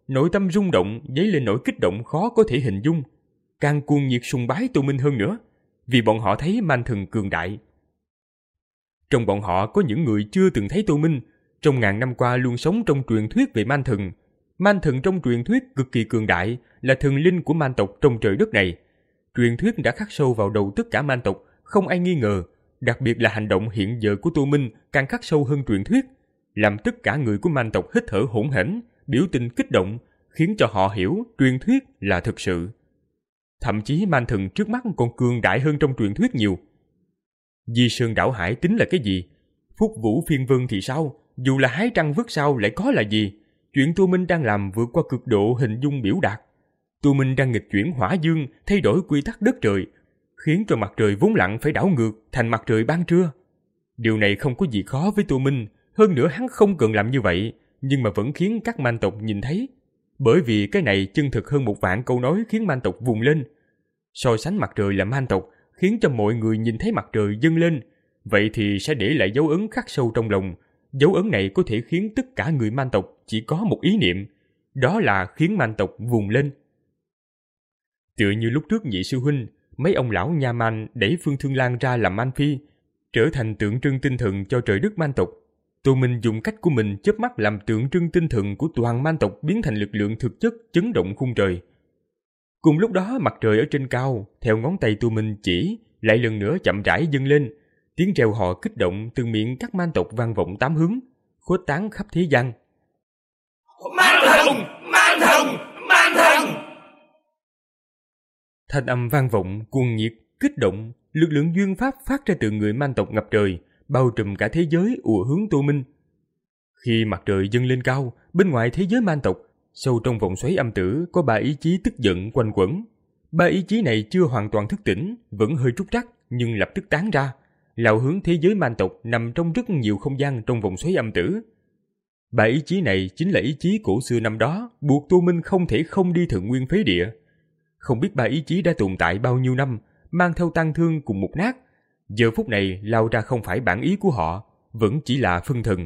Nội tâm rung động, dấy lên nỗi kích động khó có thể hình dung. Càng cuồng nhiệt sùng bái Tô Minh hơn nữa, vì bọn họ thấy man thần cường đại. Trong bọn họ có những người chưa từng thấy Tô Minh, trong ngàn năm qua luôn sống trong truyền thuyết về man thần. Man thần trong truyền thuyết cực kỳ cường đại, là thần linh của man tộc trong trời đất này. Truyền thuyết đã khắc sâu vào đầu tất cả man tộc, không ai nghi ngờ. Đặc biệt là hành động hiện giờ của Tô Minh càng khắc sâu hơn truyền thuyết, làm tất cả người của man tộc hít thở hổn hển, biểu tình kích động, khiến cho họ hiểu truyền thuyết là thực sự. Thậm chí man thần trước mắt còn cường đại hơn trong truyền thuyết nhiều. Di Sơn Đảo Hải tính là cái gì? Phúc Vũ Phiên Vân thì sao? Dù là hái trăng vớt sao lại có là gì? Chuyện Tô Minh đang làm vượt qua cực độ hình dung biểu đạt. Tô Minh đang nghịch chuyển hỏa dương, thay đổi quy tắc đất trời, khiến cho mặt trời vốn lặng phải đảo ngược thành mặt trời ban trưa. Điều này không có gì khó với Tô Minh, hơn nữa hắn không cần làm như vậy, nhưng mà vẫn khiến các man tộc nhìn thấy. Bởi vì cái này chân thực hơn một vạn câu nói khiến man tộc vùng lên. So sánh mặt trời là man tộc, khiến cho mọi người nhìn thấy mặt trời dâng lên, vậy thì sẽ để lại dấu ấn khắc sâu trong lòng. Dấu ấn này có thể khiến tất cả người man tộc chỉ có một ý niệm, đó là khiến man tộc vùng lên. Tựa như lúc trước nhị sư huynh, mấy ông lão nha man đẩy Phương Thương Lan ra làm man phi, trở thành tượng trưng tinh thần cho trời đất man tộc. Tô Minh dùng cách của mình chớp mắt làm tượng trưng tinh thần của toàn man tộc biến thành lực lượng thực chất chấn động khung trời. Cùng lúc đó mặt trời ở trên cao, theo ngón tay Tô Minh chỉ, lại lần nữa chậm rãi dâng lên. Tiếng reo hò kích động từ miệng các man tộc vang vọng tám hướng, khuếch tán khắp thế gian. Man thần! Man thần! Man thần! Thanh âm vang vọng, cuồng nhiệt, kích động, lực lượng duyên pháp phát ra từ người man tộc ngập trời, bao trùm cả thế giới ùa hướng Tô Minh. Khi mặt trời dâng lên cao, bên ngoài thế giới man tộc, sâu trong vòng xoáy âm tử có ba ý chí tức giận quanh quẩn. Ba ý chí này chưa hoàn toàn thức tỉnh, vẫn hơi trúc trắc nhưng lập tức tán ra, lao hướng thế giới man tộc nằm trong rất nhiều không gian trong vòng xoáy âm tử. Ba ý chí này chính là ý chí cổ xưa năm đó, buộc Tô Minh không thể không đi Thượng Nguyên Phế Địa. Không biết ba ý chí đã tồn tại bao nhiêu năm, mang theo tang thương cùng mục nát. Giờ phút này lao ra không phải bản ý của họ, vẫn chỉ là phân thần.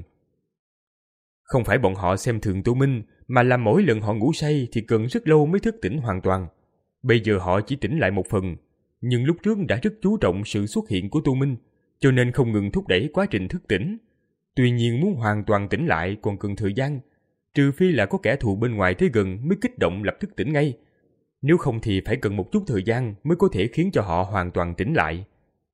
Không phải bọn họ xem thường Tô Minh, mà là mỗi lần họ ngủ say thì cần rất lâu mới thức tỉnh hoàn toàn. Bây giờ họ chỉ tỉnh lại một phần, nhưng lúc trước đã rất chú trọng sự xuất hiện của Tô Minh, cho nên không ngừng thúc đẩy quá trình thức tỉnh. Tuy nhiên muốn hoàn toàn tỉnh lại còn cần thời gian, trừ phi là có kẻ thù bên ngoài tới gần mới kích động lập tức tỉnh ngay. Nếu không thì phải cần một chút thời gian mới có thể khiến cho họ hoàn toàn tỉnh lại.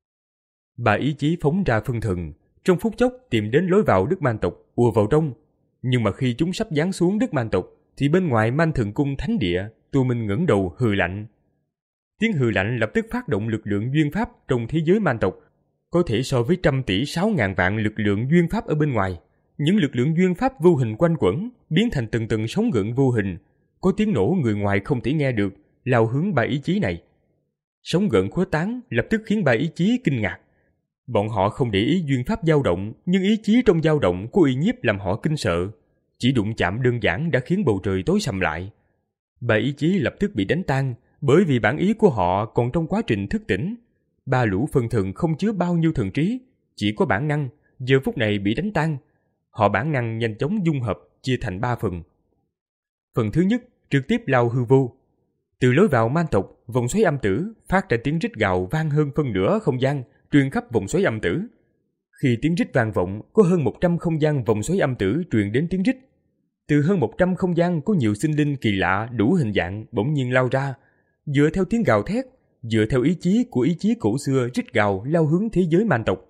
Ba ý chí phóng ra phân thần, trong phút chốc tìm đến lối vào đất man tộc, ùa vào trong. Nhưng mà khi chúng sắp giáng xuống đất man tộc, thì bên ngoài Man Thần Cung thánh địa, Tô Minh ngẩng đầu hừ lạnh. Tiếng hừ lạnh lập tức phát động lực lượng duyên pháp trong thế giới man tộc, có thể so với trăm tỷ sáu ngàn vạn lực lượng duyên pháp ở bên ngoài. Những lực lượng duyên pháp vô hình quanh quẩn, biến thành từng từng sóng gợn vô hình, có tiếng nổ người ngoài không thể nghe được, lao hướng ba ý chí này. Sóng gợn khuếch tán lập tức khiến ba ý chí kinh ngạc. Bọn họ không để ý duyên pháp dao động, nhưng ý chí trong dao động có uy nhiếp làm họ kinh sợ. Chỉ đụng chạm đơn giản đã khiến bầu trời tối sầm lại. Ba ý chí lập tức bị đánh tan, bởi vì bản ý của họ còn trong quá trình thức tỉnh. Ba lũ phân thần không chứa bao nhiêu thần trí, chỉ có bản năng, giờ phút này bị đánh tan. Họ bản năng nhanh chóng dung hợp, chia thành ba phần. Phần thứ nhất trực tiếp lao hư vô. Từ lối vào man tộc, vòng xoáy âm tử phát ra tiếng rít gào vang hơn phân nửa không gian, truyền khắp vòng xoáy âm tử. Khi tiếng rít vang vọng, có hơn một trăm không gian vòng xoáy âm tử truyền đến tiếng rít. Từ hơn một trăm không gian có nhiều sinh linh kỳ lạ đủ hình dạng bỗng nhiên lao ra, dựa theo tiếng gào thét, dựa theo ý chí của ý chí cổ xưa rít gào lao hướng thế giới man tộc.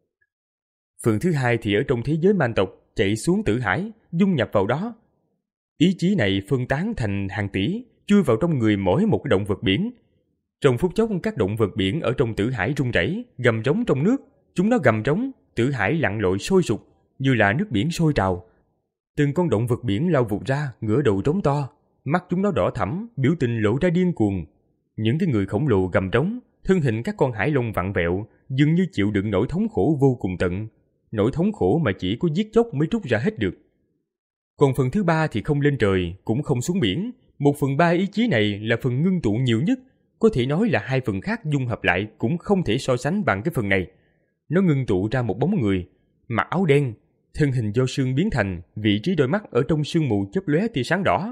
Phần thứ hai thì ở trong thế giới man tộc chạy xuống tử hải, dung nhập vào đó. Ý chí này phân tán thành hàng tỷ, chui vào trong người mỗi một động vật biển. Trong phút chốc các động vật biển ở trong tử hải rung rẩy, gầm rống trong nước. Chúng nó gầm rống, tử hải lặn lội sôi sục, như là nước biển sôi trào. Từng con động vật biển lao vụt ra, ngửa đầu trống to, mắt chúng nó đỏ thẫm, biểu tình lộ ra điên cuồng. Những cái người khổng lồ gầm trống, thân hình các con hải long vặn vẹo, dường như chịu đựng nỗi thống khổ vô cùng tận, nỗi thống khổ mà chỉ có giết chóc mới trút ra hết được. Còn phần thứ ba thì không lên trời, cũng không xuống biển. Một phần ba ý chí này là phần ngưng tụ nhiều nhất, có thể nói là hai phần khác dung hợp lại cũng không thể so sánh bằng cái phần này. Nó ngưng tụ ra một bóng người, mặc áo đen, thân hình do sương biến thành, vị trí đôi mắt ở trong sương mù chớp lóe tia sáng đỏ,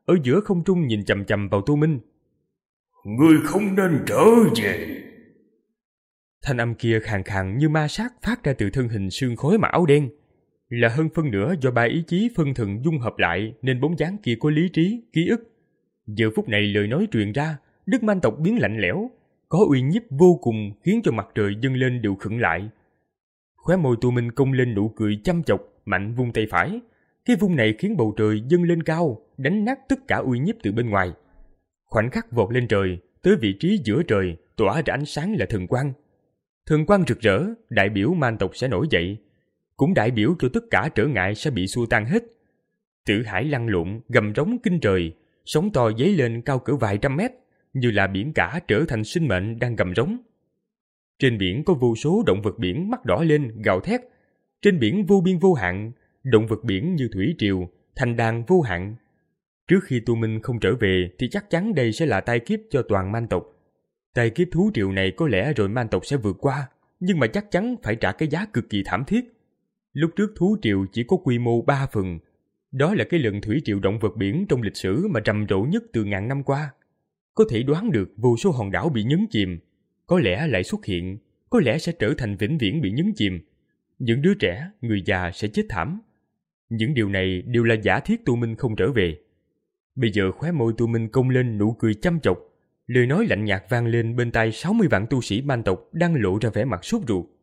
ở giữa không trung nhìn chằm chằm vào Tô Minh. Ngươi không nên trở về. Thanh âm kia khàn khàn như ma sát phát ra từ thân hình sương khói mặc áo đen. Là hơn phân nửa do ba ý chí phân thần dung hợp lại nên bóng dáng kia có lý trí, ký ức. Giờ phút này lời nói truyền ra, Đức Man tộc biến lạnh lẽo, có uy nhiếp vô cùng khiến cho mặt trời dâng lên đều khựng lại. Khóe môi Tô Minh cong lên nụ cười chăm chọc, mạnh vung tay phải. Cái vung này khiến bầu trời dâng lên cao, đánh nát tất cả uy nhiếp từ bên ngoài. Khoảnh khắc vọt lên trời, tới vị trí giữa trời, tỏa ra ánh sáng là thần quang. Thần quang rực rỡ, đại biểu Man tộc sẽ nổi dậy, cũng đại biểu cho tất cả trở ngại sẽ bị xua tan hết. Tử hải lăn lộn, gầm rống kinh trời, sóng to dấy lên cao cỡ vài trăm mét, như là biển cả trở thành sinh mệnh đang gầm rống. Trên biển có vô số động vật biển mắt đỏ lên, gào thét. Trên biển vô biên vô hạn, động vật biển như thủy triều, thành đàn vô hạn. Trước khi Tô Minh không trở về thì chắc chắn đây sẽ là tai kiếp cho toàn Man tộc. Tai kiếp thú triều này có lẽ rồi Man tộc sẽ vượt qua, nhưng mà chắc chắn phải trả cái giá cực kỳ thảm thiết. Lúc trước thú triều chỉ có quy mô ba phần. Đó là cái lần thủy triều động vật biển trong lịch sử mà trầm trộ nhất từ ngàn năm qua. Có thể đoán được vô số hòn đảo bị nhấn chìm, có lẽ lại xuất hiện, có lẽ sẽ trở thành vĩnh viễn bị nhấn chìm. Những đứa trẻ, người già sẽ chết thảm. Những điều này đều là giả thiết Tô Minh không trở về. Bây giờ khóe môi Tô Minh cong lên nụ cười chăm chọc, lời nói lạnh nhạt vang lên bên tai sáu mươi vạn tu sĩ Man tộc đang lộ ra vẻ mặt sốt ruột.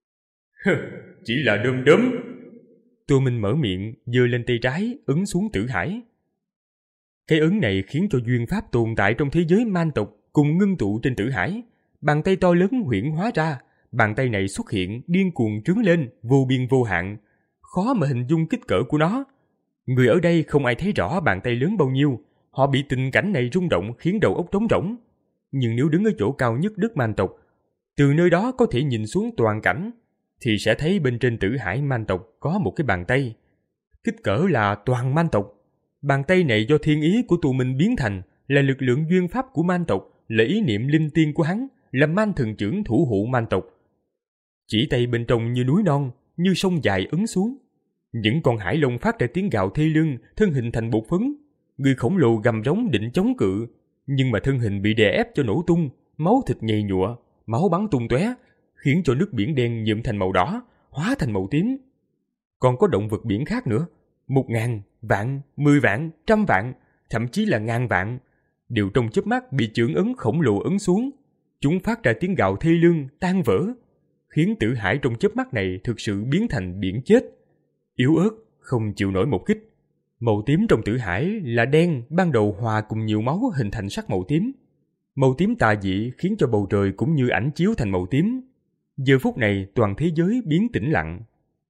Chỉ là đom đóm. Tô Minh mở miệng, giơ lên tay trái, ấn xuống tử hải. Cái ấn này khiến cho duyên pháp tồn tại trong thế giới Man tộc cùng ngưng tụ trên tử hải. Bàn tay to lớn huyễn hóa ra, bàn tay này xuất hiện điên cuồng trướng lên, vô biên vô hạn, khó mà hình dung kích cỡ của nó. Người ở đây không ai thấy rõ bàn tay lớn bao nhiêu, họ bị tình cảnh này rung động khiến đầu óc trống rỗng. Nhưng nếu đứng ở chỗ cao nhất đất Man tộc, từ nơi đó có thể nhìn xuống toàn cảnh, thì sẽ thấy bên trên tử hải Man tộc có một cái bàn tay. Kích cỡ là toàn Man tộc. Bàn tay này do thiên ý của Tô Minh biến thành, là lực lượng duyên pháp của Man tộc, là ý niệm linh tiên của hắn, là Man thần trưởng thủ hộ Man tộc. Chỉ tay bên trong như núi non, như sông dài ấn xuống. Những con hải long phát ra tiếng gào thê lương, thân hình thành bột phấn. Người khổng lồ gầm rống định chống cự, nhưng mà thân hình bị đè ép cho nổ tung, máu thịt nhầy nhụa, máu bắn tung tóe, khiến cho nước biển đen nhuộm thành màu đỏ, hóa thành màu tím. Còn có động vật biển khác nữa, một ngàn, vạn, mười vạn, trăm vạn, thậm chí là ngàn vạn, đều trong chớp mắt bị chưởng ấn khổng lồ ấn xuống. Chúng phát ra tiếng gào thê lương, tan vỡ, khiến tử hải trong chớp mắt này thực sự biến thành biển chết, yếu ớt, không chịu nổi một kích. Màu tím trong tử hải là đen ban đầu hòa cùng nhiều máu hình thành sắc màu tím. Màu tím tà dị khiến cho bầu trời cũng như ảnh chiếu thành màu tím. Giờ phút này toàn thế giới biến tĩnh lặng.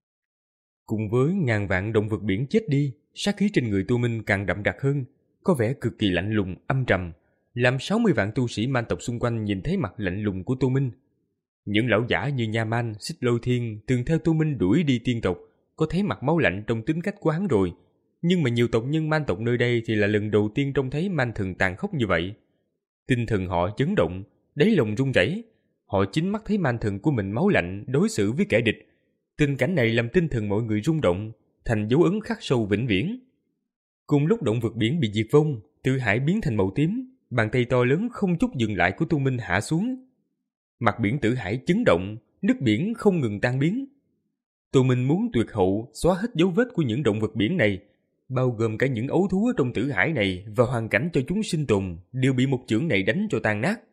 Cùng với ngàn vạn động vật biển chết đi, sát khí trên người Tô Minh càng đậm đặc hơn, có vẻ cực kỳ lạnh lùng, âm trầm, làm sáu mươi vạn tu sĩ Man tộc xung quanh nhìn thấy mặt lạnh lùng của Tô Minh. Những lão giả như Nha Man, Xích Lôi Thiên từng theo Tô Minh đuổi đi tiên tộc, có thấy mặt máu lạnh trong tính cách của hắn rồi, nhưng mà nhiều tộc nhân Man tộc nơi đây thì là lần đầu tiên trông thấy Man thần tàn khốc như vậy. Tinh thần họ chấn động, đáy lòng run rẩy. Họ chính mắt thấy Man thần của mình máu lạnh đối xử với kẻ địch. Tình cảnh này làm tinh thần mọi người rung động, thành dấu ấn khắc sâu vĩnh viễn. Cùng lúc động vật biển bị diệt vong, tử hải biến thành màu tím, bàn tay to lớn không chút dừng lại của Tô Minh hạ xuống. Mặt biển tử hải chấn động, nước biển không ngừng tan biến. Tô Minh muốn tuyệt hậu xóa hết dấu vết của những động vật biển này, bao gồm cả những ấu thú ở trong tử hải này, và hoàn cảnh cho chúng sinh tồn đều bị một chưởng này đánh cho tan nát.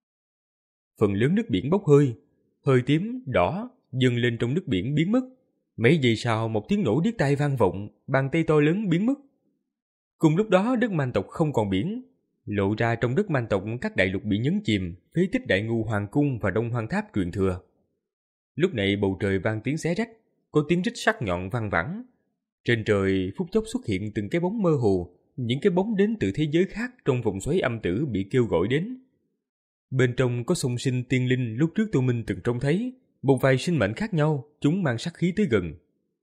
Phần lớn nước biển bốc hơi, hơi tím, đỏ dâng lên trong nước biển biến mất. Mấy giây sau một tiếng nổ điếc tai vang vọng, bàn tay to lớn biến mất. Cùng lúc đó đất Man tộc không còn biển, lộ ra trong đất Man tộc các đại lục bị nhấn chìm, phế tích Đại Ngưu Hoàng cung và Đông Hoang Tháp truyền thừa. Lúc này bầu trời vang tiếng xé rách, có tiếng rít sắc nhọn vang vẳng. Trên trời phút chốc xuất hiện từng cái bóng mơ hồ, những cái bóng đến từ thế giới khác trong vòng xoáy âm tử bị kêu gọi đến. Bên trong có song sinh tiên linh lúc trước Tô Minh từng trông thấy, một vài sinh mệnh khác nhau, chúng mang sát khí tới gần.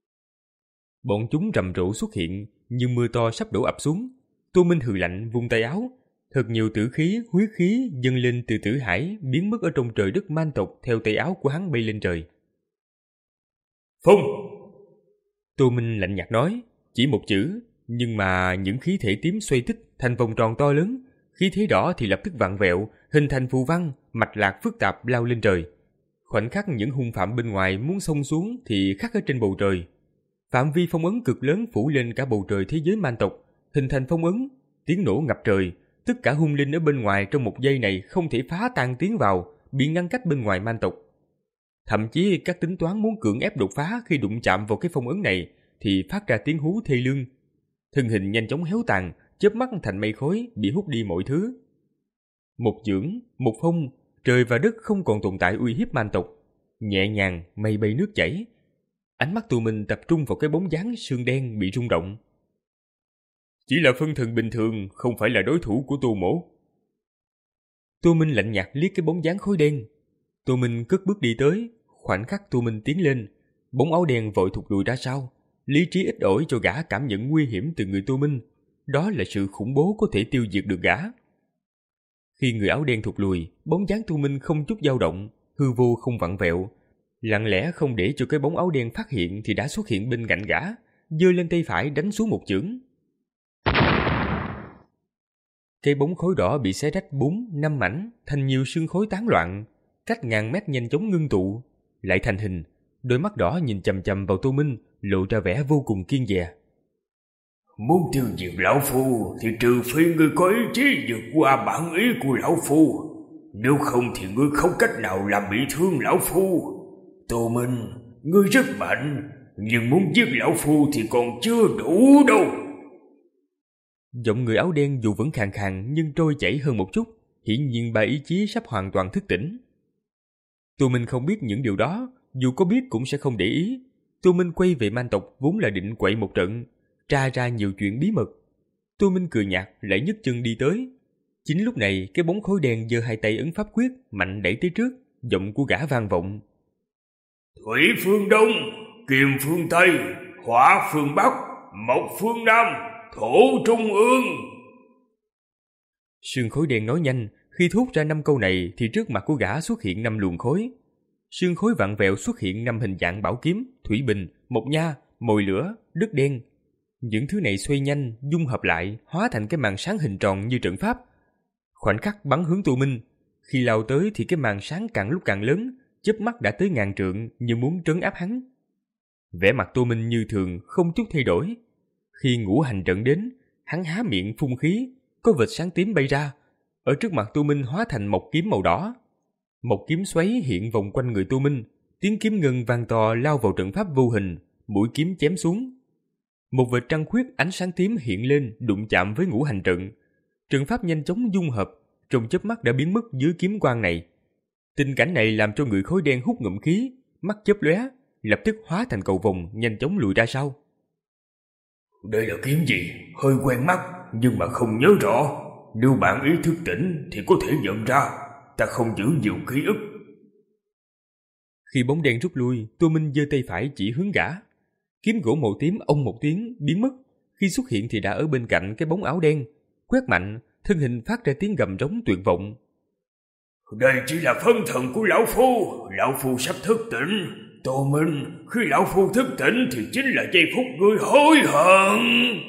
Bọn chúng rầm rộ xuất hiện, như mưa to sắp đổ ập xuống. Tô Minh hừ lạnh vung tay áo, thật nhiều tử khí, huyết khí dâng lên từ tử hải, biến mất ở trong trời đất Man tộc theo tay áo của hắn bay lên trời. Phun! Tô Minh lạnh nhạt nói, chỉ một chữ, Nhưng mà những khí thể tím xoay tích thành vòng tròn to lớn, khí thế đỏ thì lập tức vặn vẹo, hình thành phù văn, mạch lạc phức tạp lao lên trời. Khoảnh khắc những hung phạm bên ngoài muốn xông xuống thì khắc ở trên bầu trời. Phạm vi phong ấn cực lớn phủ lên cả bầu trời thế giới man tộc, hình thành phong ấn, tiếng nổ ngập trời. Tất cả hung linh ở bên ngoài trong một giây này không thể phá tan tiến vào, bị ngăn cách bên ngoài man tộc. Thậm chí các tính toán muốn cưỡng ép đột phá khi đụng chạm vào cái phong ấn này thì phát ra tiếng hú thê lương. Thân hình nhanh chóng héo tàn, chớp mắt thành mây khói, bị hút đi mọi thứ. Một chưởng, một phong, trời và đất không còn tồn tại uy hiếp man tộc. Nhẹ nhàng, mây bay nước chảy. Ánh mắt tụi mình tập trung vào cái bóng dáng xương đen bị rung động. Chỉ là phân thần bình thường, không phải là đối thủ của Tô Mỗ. Tô Minh lạnh nhạt liếc cái bóng dáng khối đen. Tô Minh cất bước đi tới, khoảnh khắc Tô Minh tiến lên, bóng áo đen vội thụt lùi ra sau. Lý trí ít ỏi cho gã cảm nhận nguy hiểm từ người Tô Minh. Đó là sự khủng bố có thể tiêu diệt được gã. Khi người áo đen thụt lùi, bóng dáng Tô Minh không chút dao động, hư vô không vặn vẹo. Lặng lẽ không để cho cái bóng áo đen phát hiện thì đã xuất hiện bên cạnh gã, giơ lên tay phải đánh xuống một chưởng. Cây bóng khối đỏ bị xé rách bốn, năm mảnh, thành nhiều sương khối tán loạn, cách ngàn mét nhanh chóng ngưng tụ, lại thành hình. Đôi mắt đỏ nhìn chằm chằm vào Tô Minh, lộ ra vẻ vô cùng kiên dè. Muốn tiêu diệt lão phu thì trừ phi ngươi có ý chí vượt qua bản ý của lão phu, nếu không thì ngươi không cách nào làm bị thương lão phu. Tô Minh, ngươi rất mạnh, nhưng muốn giết lão phu thì còn chưa đủ đâu. Giọng người áo đen dù vẫn khàn khàn nhưng trôi chảy hơn một chút, hiển nhiên bà ý chí sắp hoàn toàn thức tỉnh. Tô Minh không biết những điều đó, dù có biết cũng sẽ không để ý. Tô Minh quay về man tộc vốn là định quậy một trận, tra ra nhiều chuyện bí mật. Tô Minh cười nhạt lại nhấc chân đi tới. Chính lúc này cái bóng khối đen giơ hai tay ấn pháp quyết mạnh đẩy tới trước, giọng của gã vang vọng. Thủy phương Đông, Kiềm phương Tây, Hỏa phương Bắc, Mộc phương Nam, Thổ Trung ương. Sương khối đen nói nhanh, khi thốt ra năm câu này thì trước mặt của gã xuất hiện năm luồng khối. Sương khối vặn vẹo xuất hiện năm hình dạng bảo kiếm, thủy bình, mộc nha, mồi lửa, đất đen. Những thứ này xoay nhanh, dung hợp lại, hóa thành cái màn sáng hình tròn như trận pháp. Khoảnh khắc bắn hướng Tô Minh. Khi lao tới thì cái màn sáng càng lúc càng lớn, chớp mắt đã tới ngàn trượng như muốn trấn áp hắn. Vẻ mặt Tô Minh như thường, không chút thay đổi. Khi ngũ hành trận đến, hắn há miệng phun khí, có vệt sáng tím bay ra. Ở trước mặt Tô Minh hóa thành một kiếm màu đỏ. Một kiếm xoáy hiện vòng quanh người Tô Minh, tiếng kiếm ngân vang to lao vào trận pháp vô hình, mũi kiếm chém xuống. Một vệt trăng khuyết ánh sáng tím hiện lên đụng chạm với ngũ hành trận. Trận pháp nhanh chóng dung hợp, trong chớp mắt đã biến mất dưới kiếm quang này. Tình cảnh này làm cho người khối đen hút ngụm khí, mắt chớp lóe, lập tức hóa thành cầu vồng nhanh chóng lùi ra sau. Đây là kiếm gì? Hơi quen mắt, nhưng mà không nhớ rõ. Nếu bạn ý thức tỉnh thì có thể nhận ra. Ta không giữ nhiều ký ức. Khi bóng đen rút lui, Tô Minh giơ tay phải chỉ hướng gã. Kiếm gỗ màu tím ông một tiếng biến mất. Khi xuất hiện thì đã ở bên cạnh cái bóng áo đen. Quét mạnh, thân hình phát ra tiếng gầm rống tuyệt vọng. Đây chỉ là phân thần của lão phu. Lão phu sắp thức tỉnh. Tô Minh, khi lão phu thức tỉnh thì chính là giây phút ngươi hối hận.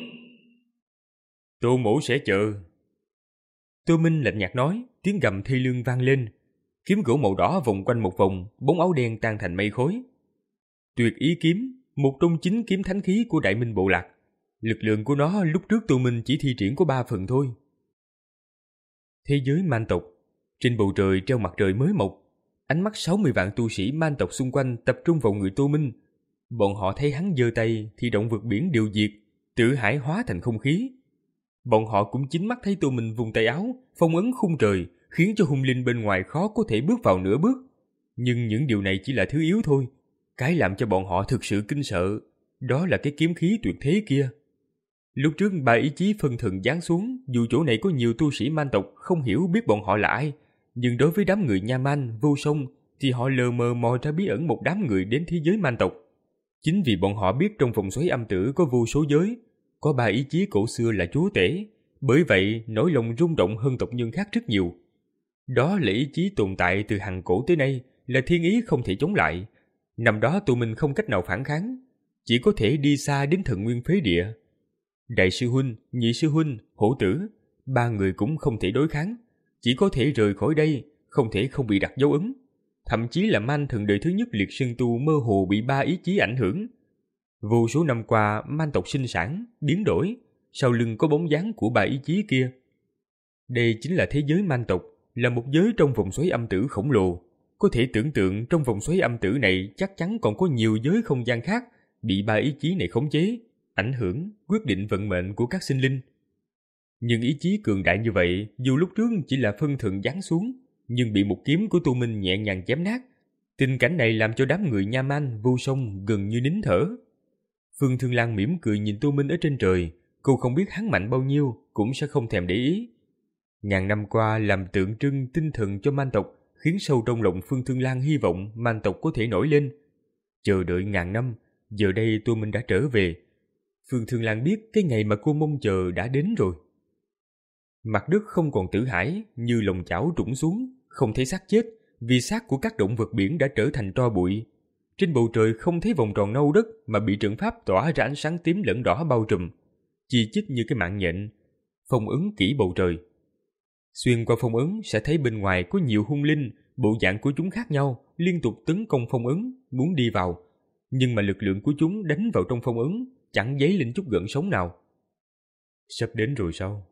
Tô Mỗ sẽ chờ. Tô Minh lạnh nhạt nói, tiếng gầm thê lương vang lên. Kiếm gỗ màu đỏ vòng quanh một vòng, bóng áo đen tan thành mây khói. Tuyệt ý kiếm, một trong chín kiếm thánh khí của Đại Minh Bộ Lạc. Lực lượng của nó lúc trước Tô Minh chỉ thi triển có ba phần thôi. Thế giới man tộc. Trên bầu trời treo mặt trời mới mọc. Ánh mắt sáu mươi vạn tu sĩ man tộc xung quanh tập trung vào người Tô Minh. Bọn họ thấy hắn giơ tay thì động vật biển đều diệt, tử hải hóa thành không khí. Bọn họ cũng chính mắt thấy Tô Minh vùng tay áo, phong ấn khung trời, khiến cho hung linh bên ngoài khó có thể bước vào nửa bước. Nhưng những điều này chỉ là thứ yếu thôi. Cái làm cho bọn họ thực sự kinh sợ, đó là cái kiếm khí tuyệt thế kia. Lúc trước ba ý chí phân thần giáng xuống, dù chỗ này có nhiều tu sĩ man tộc không hiểu biết bọn họ là ai, nhưng đối với đám người Nha Man, Vô Song thì họ lờ mờ mò ra bí ẩn một đám người đến thế giới man tộc. Chính vì bọn họ biết trong vòng xoáy âm tử có vô số giới, có ba ý chí cổ xưa là chúa tể, bởi vậy nỗi lòng rung động hơn tộc nhân khác rất nhiều. Đó là ý chí tồn tại từ hằng cổ tới nay, là thiên ý không thể chống lại. Năm đó tụi mình không cách nào phản kháng, chỉ có thể đi xa đến thần nguyên phế địa. Đại sư huynh, nhị sư huynh, hổ tử, ba người cũng không thể đối kháng, chỉ có thể rời khỏi đây, không thể không bị đặt dấu ấn. Thậm chí là Man thần đời thứ nhất Liệt Sơn Tu mơ hồ bị ba ý chí ảnh hưởng. Vô số năm qua, Man tộc sinh sản, biến đổi, sau lưng có bóng dáng của ba ý chí kia. Đây chính là thế giới Man tộc, là một giới trong vòng xoáy âm tử khổng lồ. Có thể tưởng tượng trong vòng xoáy âm tử này chắc chắn còn có nhiều giới không gian khác bị ba ý chí này khống chế, ảnh hưởng, quyết định vận mệnh của các sinh linh. Nhưng ý chí cường đại như vậy, dù lúc trước chỉ là phân thượng giáng xuống, nhưng bị một kiếm của Tu Minh nhẹ nhàng chém nát. Tình cảnh này làm cho đám người Nha Man vô song gần như nín thở. Phương Thương Lan mỉm cười nhìn Tu Minh ở trên trời, cô không biết hắn mạnh bao nhiêu, cũng sẽ không thèm để ý. Ngàn năm qua làm tượng trưng tinh thần cho Man tộc, khiến sâu trong lòng Phương Thương Lan hy vọng Man tộc có thể nổi lên. Chờ đợi ngàn năm, giờ đây Tu Minh đã trở về. Phương Thương Lan biết cái ngày mà cô mong chờ đã đến rồi. Mặt đất không còn tử hải, như lồng chảo trũng xuống, không thấy xác chết, vì xác của các động vật biển đã trở thành tro bụi. Trên bầu trời không thấy vòng tròn nâu đất mà bị trận pháp tỏa ra ánh sáng tím lẫn đỏ bao trùm, chi chít như cái mạng nhện, phong ấn kỹ bầu trời. Xuyên qua phong ấn sẽ thấy bên ngoài có nhiều hung linh, bộ dạng của chúng khác nhau, liên tục tấn công phong ấn, muốn đi vào. Nhưng mà lực lượng của chúng đánh vào trong phong ấn, chẳng dấy lên chút gợn sóng nào. Sắp đến rồi sao?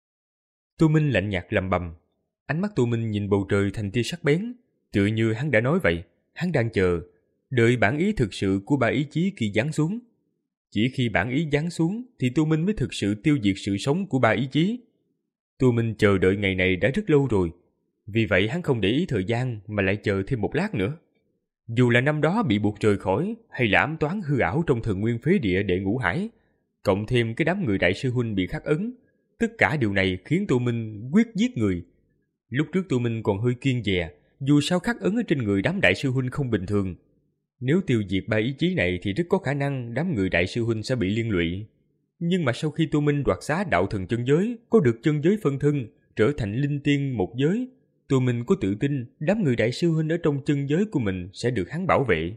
Tô Minh lạnh nhạt lầm bầm. Ánh mắt Tô Minh nhìn bầu trời thành tia sắc bén, tựa như hắn đã nói vậy, hắn đang chờ, đợi bản ý thực sự của ba ý chí kia giáng xuống. Chỉ khi bản ý giáng xuống thì Tô Minh mới thực sự tiêu diệt sự sống của ba ý chí. Tô Minh chờ đợi ngày này đã rất lâu rồi, vì vậy hắn không để ý thời gian mà lại chờ thêm một lát nữa. Dù là năm đó bị buộc rời khỏi, hay là ám toán hư ảo trong thần nguyên phế địa đệ ngũ hải, cộng thêm cái đám người đại sư huynh bị khắc ấn, tất cả điều này khiến Tô Minh quyết giết người. Lúc trước Tô Minh còn hơi kiêng dè, dù sao khắc ấn ở trên người đám đại sư huynh không bình thường. Nếu tiêu diệt ba ý chí này thì rất có khả năng đám người đại sư huynh sẽ bị liên lụy. Nhưng mà sau khi Tô Minh đoạt xá đạo thần chân giới, có được chân giới phân thân, trở thành linh tiên một giới, Tô Minh có tự tin đám người đại sư huynh ở trong chân giới của mình sẽ được hắn bảo vệ.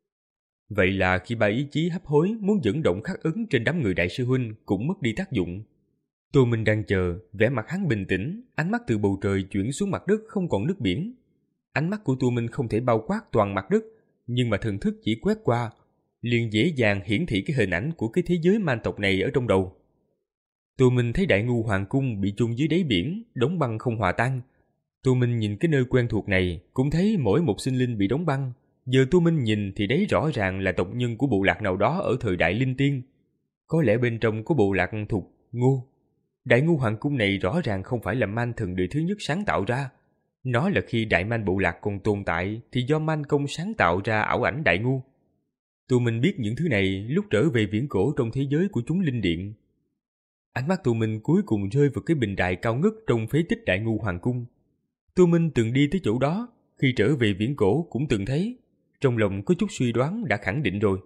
Vậy là khi ba ý chí hấp hối muốn dẫn động khắc ấn trên đám người đại sư huynh cũng mất đi tác dụng. Tô Minh đang chờ, vẻ mặt hắn bình tĩnh, ánh mắt từ bầu trời chuyển xuống mặt đất không còn nước biển. Ánh mắt của Tô Minh không thể bao quát toàn mặt đất, nhưng mà thần thức chỉ quét qua, liền dễ dàng hiển thị cái hình ảnh của cái thế giới man tộc này ở trong đầu. Tô Minh thấy Đại Ngu Hoàng Cung bị chôn dưới đáy biển, đóng băng không hòa tan. Tô Minh nhìn cái nơi quen thuộc này, cũng thấy mỗi một sinh linh bị đóng băng. Giờ Tô Minh nhìn thì đấy rõ ràng là tộc nhân của bộ lạc nào đó ở thời đại linh tiên. Có lẽ bên trong có bộ lạc thuộc Ngô. Đại Ngu Hoàng Cung này rõ ràng không phải là Man thần đời thứ nhất sáng tạo ra. Nó là khi Đại Man bộ lạc còn tồn tại thì do Man Công sáng tạo ra ảo ảnh Đại Ngu. Tô Minh biết những thứ này lúc trở về viễn cổ trong thế giới của chúng linh điện. Ánh mắt Tô Minh cuối cùng rơi vào cái bình đài cao ngất trong phế tích Đại Ngu Hoàng Cung. Tô Minh từng đi tới chỗ đó, khi trở về viễn cổ cũng từng thấy, trong lòng có chút suy đoán đã khẳng định rồi.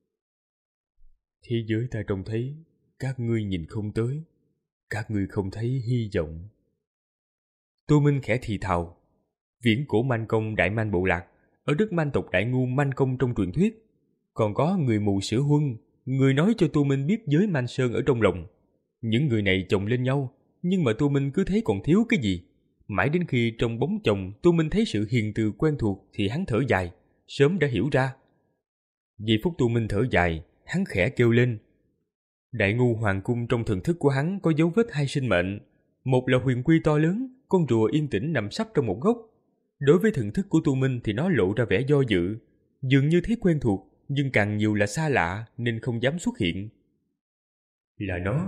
Thế giới ta trông thấy, các ngươi nhìn không tới, các ngươi không thấy hy vọng. Tô Minh khẽ thì thào. Viễn cổ Man Công Đại Man bộ lạc, ở đất Man tộc Đại Ngu Man Công trong truyền thuyết, còn có người mù Sửa Huân, người nói cho Tô Minh biết giới Man Sơn ở trong lòng. Những người này chồng lên nhau, nhưng mà Tô Minh cứ thấy còn thiếu cái gì. Mãi đến khi trong bóng chồng Tô Minh thấy sự hiền từ quen thuộc thì hắn thở dài, sớm đã hiểu ra. Giây phút Tô Minh thở dài, hắn khẽ kêu lên. Đại Ngu Hoàng Cung trong thần thức của hắn có dấu vết hai sinh mệnh. Một là huyền quy to lớn, con rùa yên tĩnh nằm sấp trong một góc. Đối với thần thức của Tô Minh thì nó lộ ra vẻ do dự, dường như thấy quen thuộc, nhưng càng nhiều là xa lạ nên không dám xuất hiện. Là nó.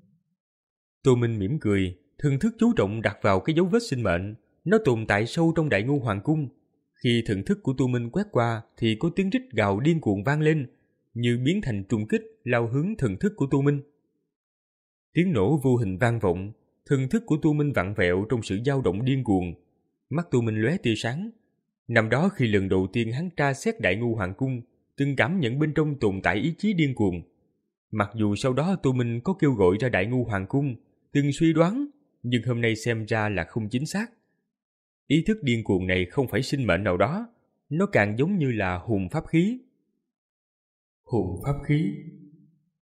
Tô Minh mỉm cười, thần thức chú trọng đặt vào cái dấu vết sinh mệnh. Nó tồn tại sâu trong Đại Ngu Hoàng Cung. Khi thần thức của Tô Minh quét qua thì có tiếng rít gào điên cuồng vang lên, như biến thành trùng kích lao hướng thần thức của Tô Minh. Tiếng nổ vô hình vang vọng, thần thức của Tô Minh vặn vẹo trong sự dao động điên cuồng. Mắt Tô Minh lóe tia sáng. Năm đó khi lần đầu tiên hắn tra xét Đại Ngu Hoàng Cung, từng cảm nhận bên trong tồn tại ý chí điên cuồng. Mặc dù sau đó Tô Minh có kêu gọi ra Đại Ngu Hoàng Cung, từng suy đoán, nhưng hôm nay xem ra là không chính xác. Ý thức điên cuồng này không phải sinh mệnh nào đó, nó càng giống như là hồn pháp khí. Hồn pháp khí.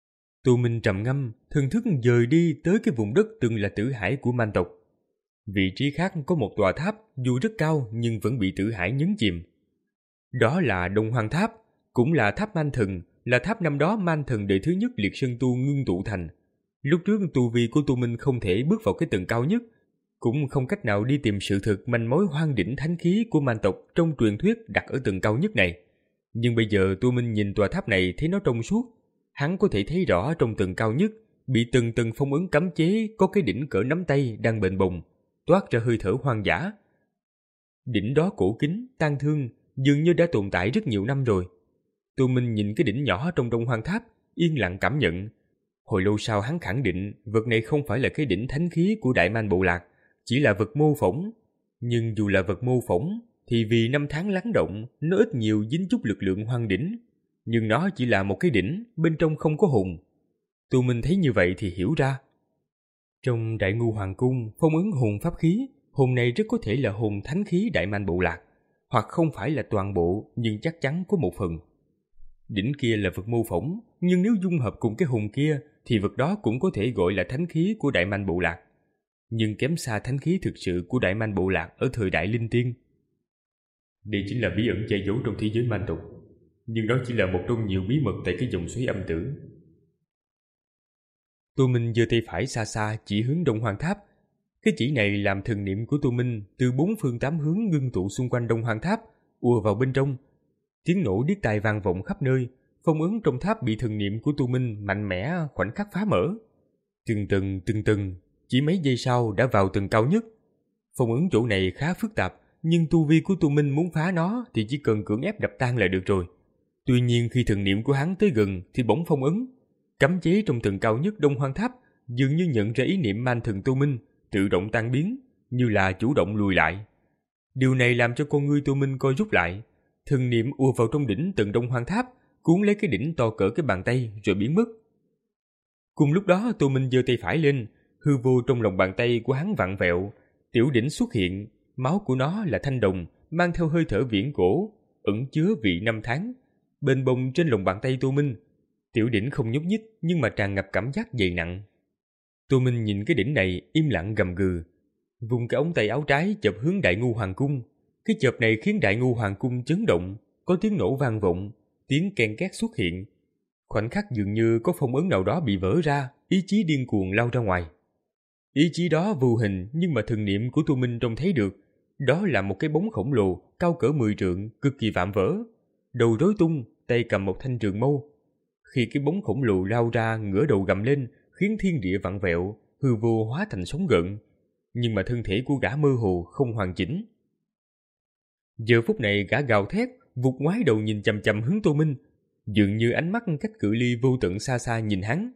Tô Minh trầm ngâm, thần thức dời đi tới cái vùng đất từng là tử hải của man tộc. Vị trí khác có một tòa tháp dù rất cao nhưng vẫn bị tử hải nhấn chìm. Đó là Đông Hoang Tháp, cũng là tháp man thần, là tháp năm đó man thần đệ thứ nhất Liệt Sơn Tu ngưng tụ thành. Lúc trước tu vi của Tô Minh không thể bước vào cái tầng cao nhất, cũng không cách nào đi tìm sự thực manh mối hoang đỉnh thánh khí của man tộc trong truyền thuyết đặt ở tầng cao nhất này. Nhưng bây giờ Tô Minh nhìn tòa tháp này thấy nó trong suốt, hắn có thể thấy rõ trong tầng cao nhất bị từng từng phong ấn cấm chế có cái đỉnh cỡ nắm tay đang bềnh bồng, toát ra hơi thở hoang dã. Đỉnh đó cổ kính, tang thương, dường như đã tồn tại rất nhiều năm rồi. Tô Minh nhìn cái đỉnh nhỏ trong Đông Hoang Tháp, yên lặng cảm nhận. Hồi lâu sau hắn khẳng định vật này không phải là cái đỉnh thánh khí của Đại Man Bộ Lạc, chỉ là vật mô phỏng. Nhưng dù là vật mô phỏng, thì vì năm tháng lắng động, nó ít nhiều dính chút lực lượng hoang đỉnh. Nhưng nó chỉ là một cái đỉnh, bên trong không có hồn. Tô Minh thấy như vậy thì hiểu ra. Trong Đại Ngưu Hoàng Cung phong ấn hồn pháp khí, hồn này rất có thể là hồn thánh khí Đại Man Bộ Lạc, hoặc không phải là toàn bộ nhưng chắc chắn có một phần. Đỉnh kia là vật mô phỏng, nhưng nếu dung hợp cùng cái hồn kia thì vật đó cũng có thể gọi là thánh khí của Đại Man Bộ Lạc. Nhưng kém xa thánh khí thực sự của Đại Man Bộ Lạc ở thời đại linh tiên. Đây chính là bí ẩn che giấu trong thế giới man tộc, nhưng đó chỉ là một trong nhiều bí mật tại cái dòng xoáy âm tử. Tô Minh giơ tay phải xa xa chỉ hướng Đông Hoang Tháp. Cái chỉ này làm thần niệm của Tô Minh từ bốn phương tám hướng ngưng tụ xung quanh Đông Hoang Tháp, ùa vào bên trong. Tiếng nổ điếc tai vang vọng khắp nơi, phong ấn trong tháp bị thần niệm của Tô Minh mạnh mẽ khoảnh khắc phá mở. Từng tầng từng tầng, chỉ mấy giây sau đã vào tầng cao nhất. Phong ấn chỗ này khá phức tạp, nhưng tu vi của Tô Minh muốn phá nó thì chỉ cần cưỡng ép đập tan là được rồi. Tuy nhiên khi thần niệm của hắn tới gần thì bỗng phong ấn. Cấm chế trong tầng cao nhất Đông Hoang Tháp dường như nhận ra ý niệm man thần Tô Minh, tự động tan biến, như là chủ động lùi lại. Điều này làm cho con ngươi Tô Minh co rút lại. Thần niệm ùa vào trong đỉnh tầng Đông Hoang Tháp, cuốn lấy cái đỉnh to cỡ cái bàn tay rồi biến mất. Cùng lúc đó Tô Minh giơ tay phải lên, hư vô trong lòng bàn tay của hắn vặn vẹo, tiểu đỉnh xuất hiện, máu của nó là thanh đồng, mang theo hơi thở viễn cổ, ẩn chứa vị năm tháng. Bên bông trên lòng bàn tay Tô Minh, tiểu đỉnh không nhúc nhích nhưng mà tràn ngập cảm giác dày nặng. Tô Minh nhìn cái đỉnh này im lặng gầm gừ, vùng cái ống tay áo trái chộp hướng Đại Ngưu Hoàng Cung. Cái chộp này khiến Đại Ngưu Hoàng Cung chấn động, có tiếng nổ vang vọng, tiếng ken két xuất hiện. Khoảnh khắc dường như có phong ấn nào đó bị vỡ ra, ý chí điên cuồng lao ra ngoài. Ý chí đó vô hình nhưng mà thần niệm của Tô Minh trông thấy được. Đó là một cái bóng khổng lồ, cao cỡ mười trượng, cực kỳ vạm vỡ. Đầu rối tung, tay cầm một thanh trường mâu. Khi cái bóng khổng lồ lao ra ngửa đầu gầm lên, khiến thiên địa vặn vẹo, hư vô hóa thành sóng gợn. Nhưng mà thân thể của gã mơ hồ không hoàn chỉnh. Giờ phút này gã gào thét, vụt ngoái đầu nhìn chằm chằm hướng Tô Minh, dường như ánh mắt cách cự ly vô tận xa xa nhìn hắn.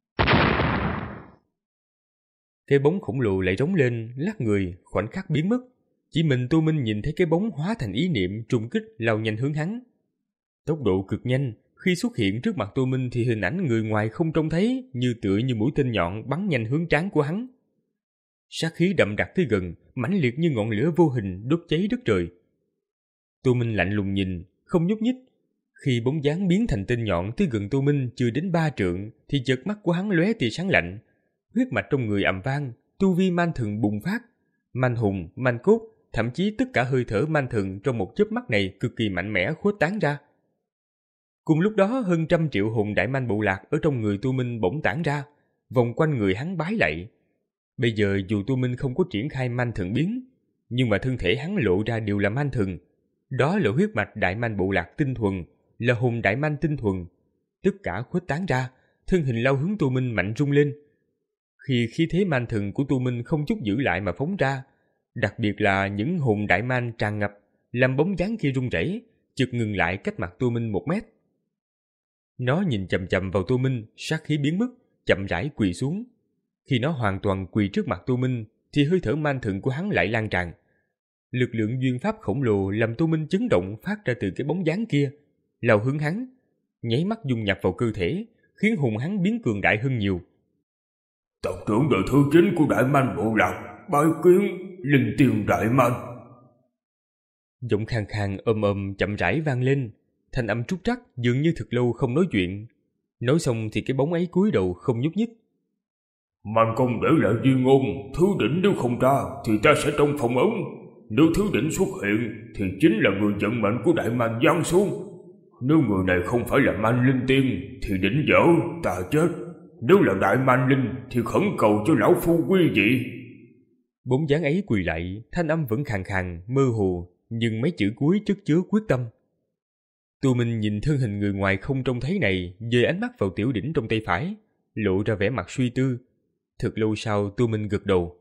Cái bóng khổng lồ lại rống lên, lắc người, khoảnh khắc biến mất. Chỉ mình Tô Minh nhìn thấy cái bóng hóa thành ý niệm trùng kích lao nhanh hướng hắn. Tốc độ cực nhanh, khi xuất hiện trước mặt Tô Minh thì hình ảnh người ngoài không trông thấy, như tựa như mũi tên nhọn bắn nhanh hướng trán của hắn. Sát khí đậm đặc tới gần, mãnh liệt như ngọn lửa vô hình đốt cháy đất trời. Tô Minh lạnh lùng nhìn, không nhúc nhích. Khi bóng dáng biến thành tên nhọn tới gần Tô Minh chưa đến ba trượng thì chợt mắt của hắn lóe tia sáng lạnh. Huyết mạch trong người ầm vang, tu vi man thần bùng phát. Man hùng, man cốt, thậm chí tất cả hơi thở man thần trong một chớp mắt này cực kỳ mạnh mẽ khuếch tán ra. Cùng lúc đó hơn trăm triệu hồn Đại Man Bộ Lạc ở trong người Tô Minh bỗng tản ra, vòng quanh người hắn bái lạy. Bây giờ dù Tô Minh không có triển khai man thần biến, nhưng mà thân thể hắn lộ ra đều là man thần. Đó là huyết mạch Đại Man Bộ Lạc tinh thuần, là hồn Đại Man tinh thuần. Tất cả khuếch tán ra, thân hình lao hướng Tô Minh mạnh rung lên. Khi khí thế man thần của Tô Minh không chút giữ lại mà phóng ra, đặc biệt là những hồn Đại Man tràn ngập, làm bóng dáng kia rung rẩy, chợt ngừng lại cách mặt Tô Minh một mét. Nó nhìn chằm chằm vào Tô Minh, sát khí biến mất, chậm rãi quỳ xuống. Khi nó hoàn toàn quỳ trước mặt Tô Minh, thì hơi thở man thần của hắn lại lan tràn. Lực lượng duyên pháp khổng lồ làm Tô Minh chấn động phát ra từ cái bóng dáng kia, lao hướng hắn, nháy mắt dung nhập vào cơ thể, khiến hồn hắn biến cường đại hơn nhiều. Tộc trưởng đời thứ chín của Đại Man Bộ Lạc, bái kiến linh tiền Đại Man. Giọng khàn khàn ầm ầm chậm rãi vang lên, thanh âm trúc trắc dường như thật lâu không nói chuyện. Nói xong thì cái bóng ấy cúi đầu không nhúc nhích. Man Công để lại di ngôn, Thứ Đỉnh nếu không ra thì ta sẽ trong phong ấn. Nếu Thứ Đỉnh xuất hiện thì chính là người vận mệnh của Đại Man giáng xuống. Nếu người này không phải là Man Linh Tiên thì đỉnh dở, ta chết. Nếu là Đại Man Linh thì khẩn cầu cho lão phu quy vị. Bóng dáng ấy quỳ lại, thanh âm vẫn khàn khàn, mơ hồ, nhưng mấy chữ cuối chất chứa quyết tâm. Tu Minh nhìn thân hình người ngoài không trông thấy này, dời ánh mắt vào Tiểu Đỉnh trong tay phải, lộ ra vẻ mặt suy tư. Thật lâu sau Tu Minh gật đầu.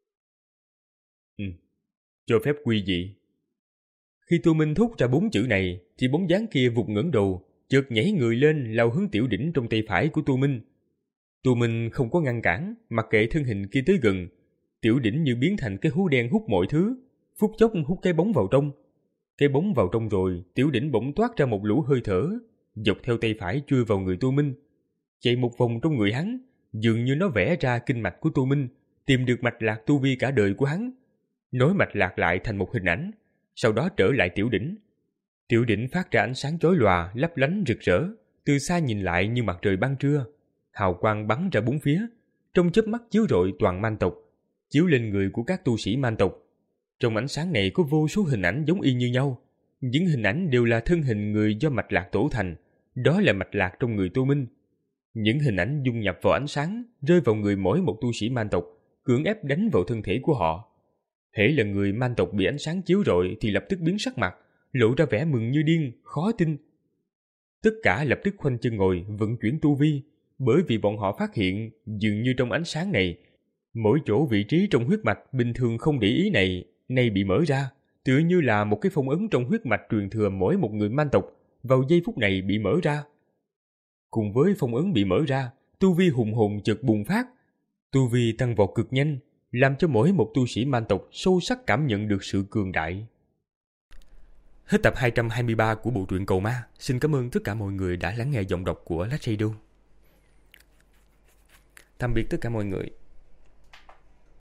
Ừ, cho phép quy vị. Khi Tu Minh thốt ra bốn chữ này, thì bóng dáng kia vụt ngẩng đầu, chợt nhảy người lên lao hướng Tiểu Đỉnh trong tay phải của Tu Minh. Tu Minh không có ngăn cản, mặc kệ thân hình kia tới gần. Tiểu Đỉnh như biến thành cái hố đen hút mọi thứ, phút chốc hút cái bóng vào trong. Cái bóng vào trong rồi, Tiểu Đỉnh bỗng toát ra một lũ hơi thở, dọc theo tay phải chui vào người Tu Minh, chạy một vòng trong người hắn, dường như nó vẽ ra kinh mạch của Tu Minh, tìm được mạch lạc tu vi cả đời của hắn, nối mạch lạc lại thành một hình ảnh, sau đó trở lại Tiểu Đỉnh. Tiểu Đỉnh phát ra ánh sáng chói lòa, lấp lánh rực rỡ, từ xa nhìn lại như mặt trời ban trưa, hào quang bắn ra bốn phía, trong chớp mắt chiếu rọi toàn man tộc, chiếu lên người của các tu sĩ man tộc. Trong ánh sáng này có vô số hình ảnh giống y như nhau, những hình ảnh đều là thân hình người do mạch lạc tổ thành, đó là mạch lạc trong người Tu Minh. Những hình ảnh dung nhập vào ánh sáng, rơi vào người mỗi một tu sĩ man tộc, cưỡng ép đánh vào thân thể của họ. Hễ là người man tộc bị ánh sáng chiếu rọi thì lập tức biến sắc mặt, lộ ra vẻ mừng như điên, khó tin. Tất cả lập tức khoanh chân ngồi, vận chuyển tu vi, bởi vì bọn họ phát hiện dường như trong ánh sáng này, mỗi chỗ vị trí trong huyết mạch bình thường không để ý này, nay bị mở ra, tựa như là một cái phong ấn trong huyết mạch truyền thừa mỗi một người man tộc, vào giây phút này bị mở ra. Cùng với phong ấn bị mở ra, tu vi hùng hồn chợt bùng phát, tu vi tăng vọt cực nhanh, làm cho mỗi một tu sĩ man tộc sâu sắc cảm nhận được sự cường đại. Hết tập hai trăm hai mươi ba của bộ truyện Cầu Ma. Xin cảm ơn tất cả mọi người đã lắng nghe giọng đọc của Lách Radio. Tạm biệt tất cả mọi người.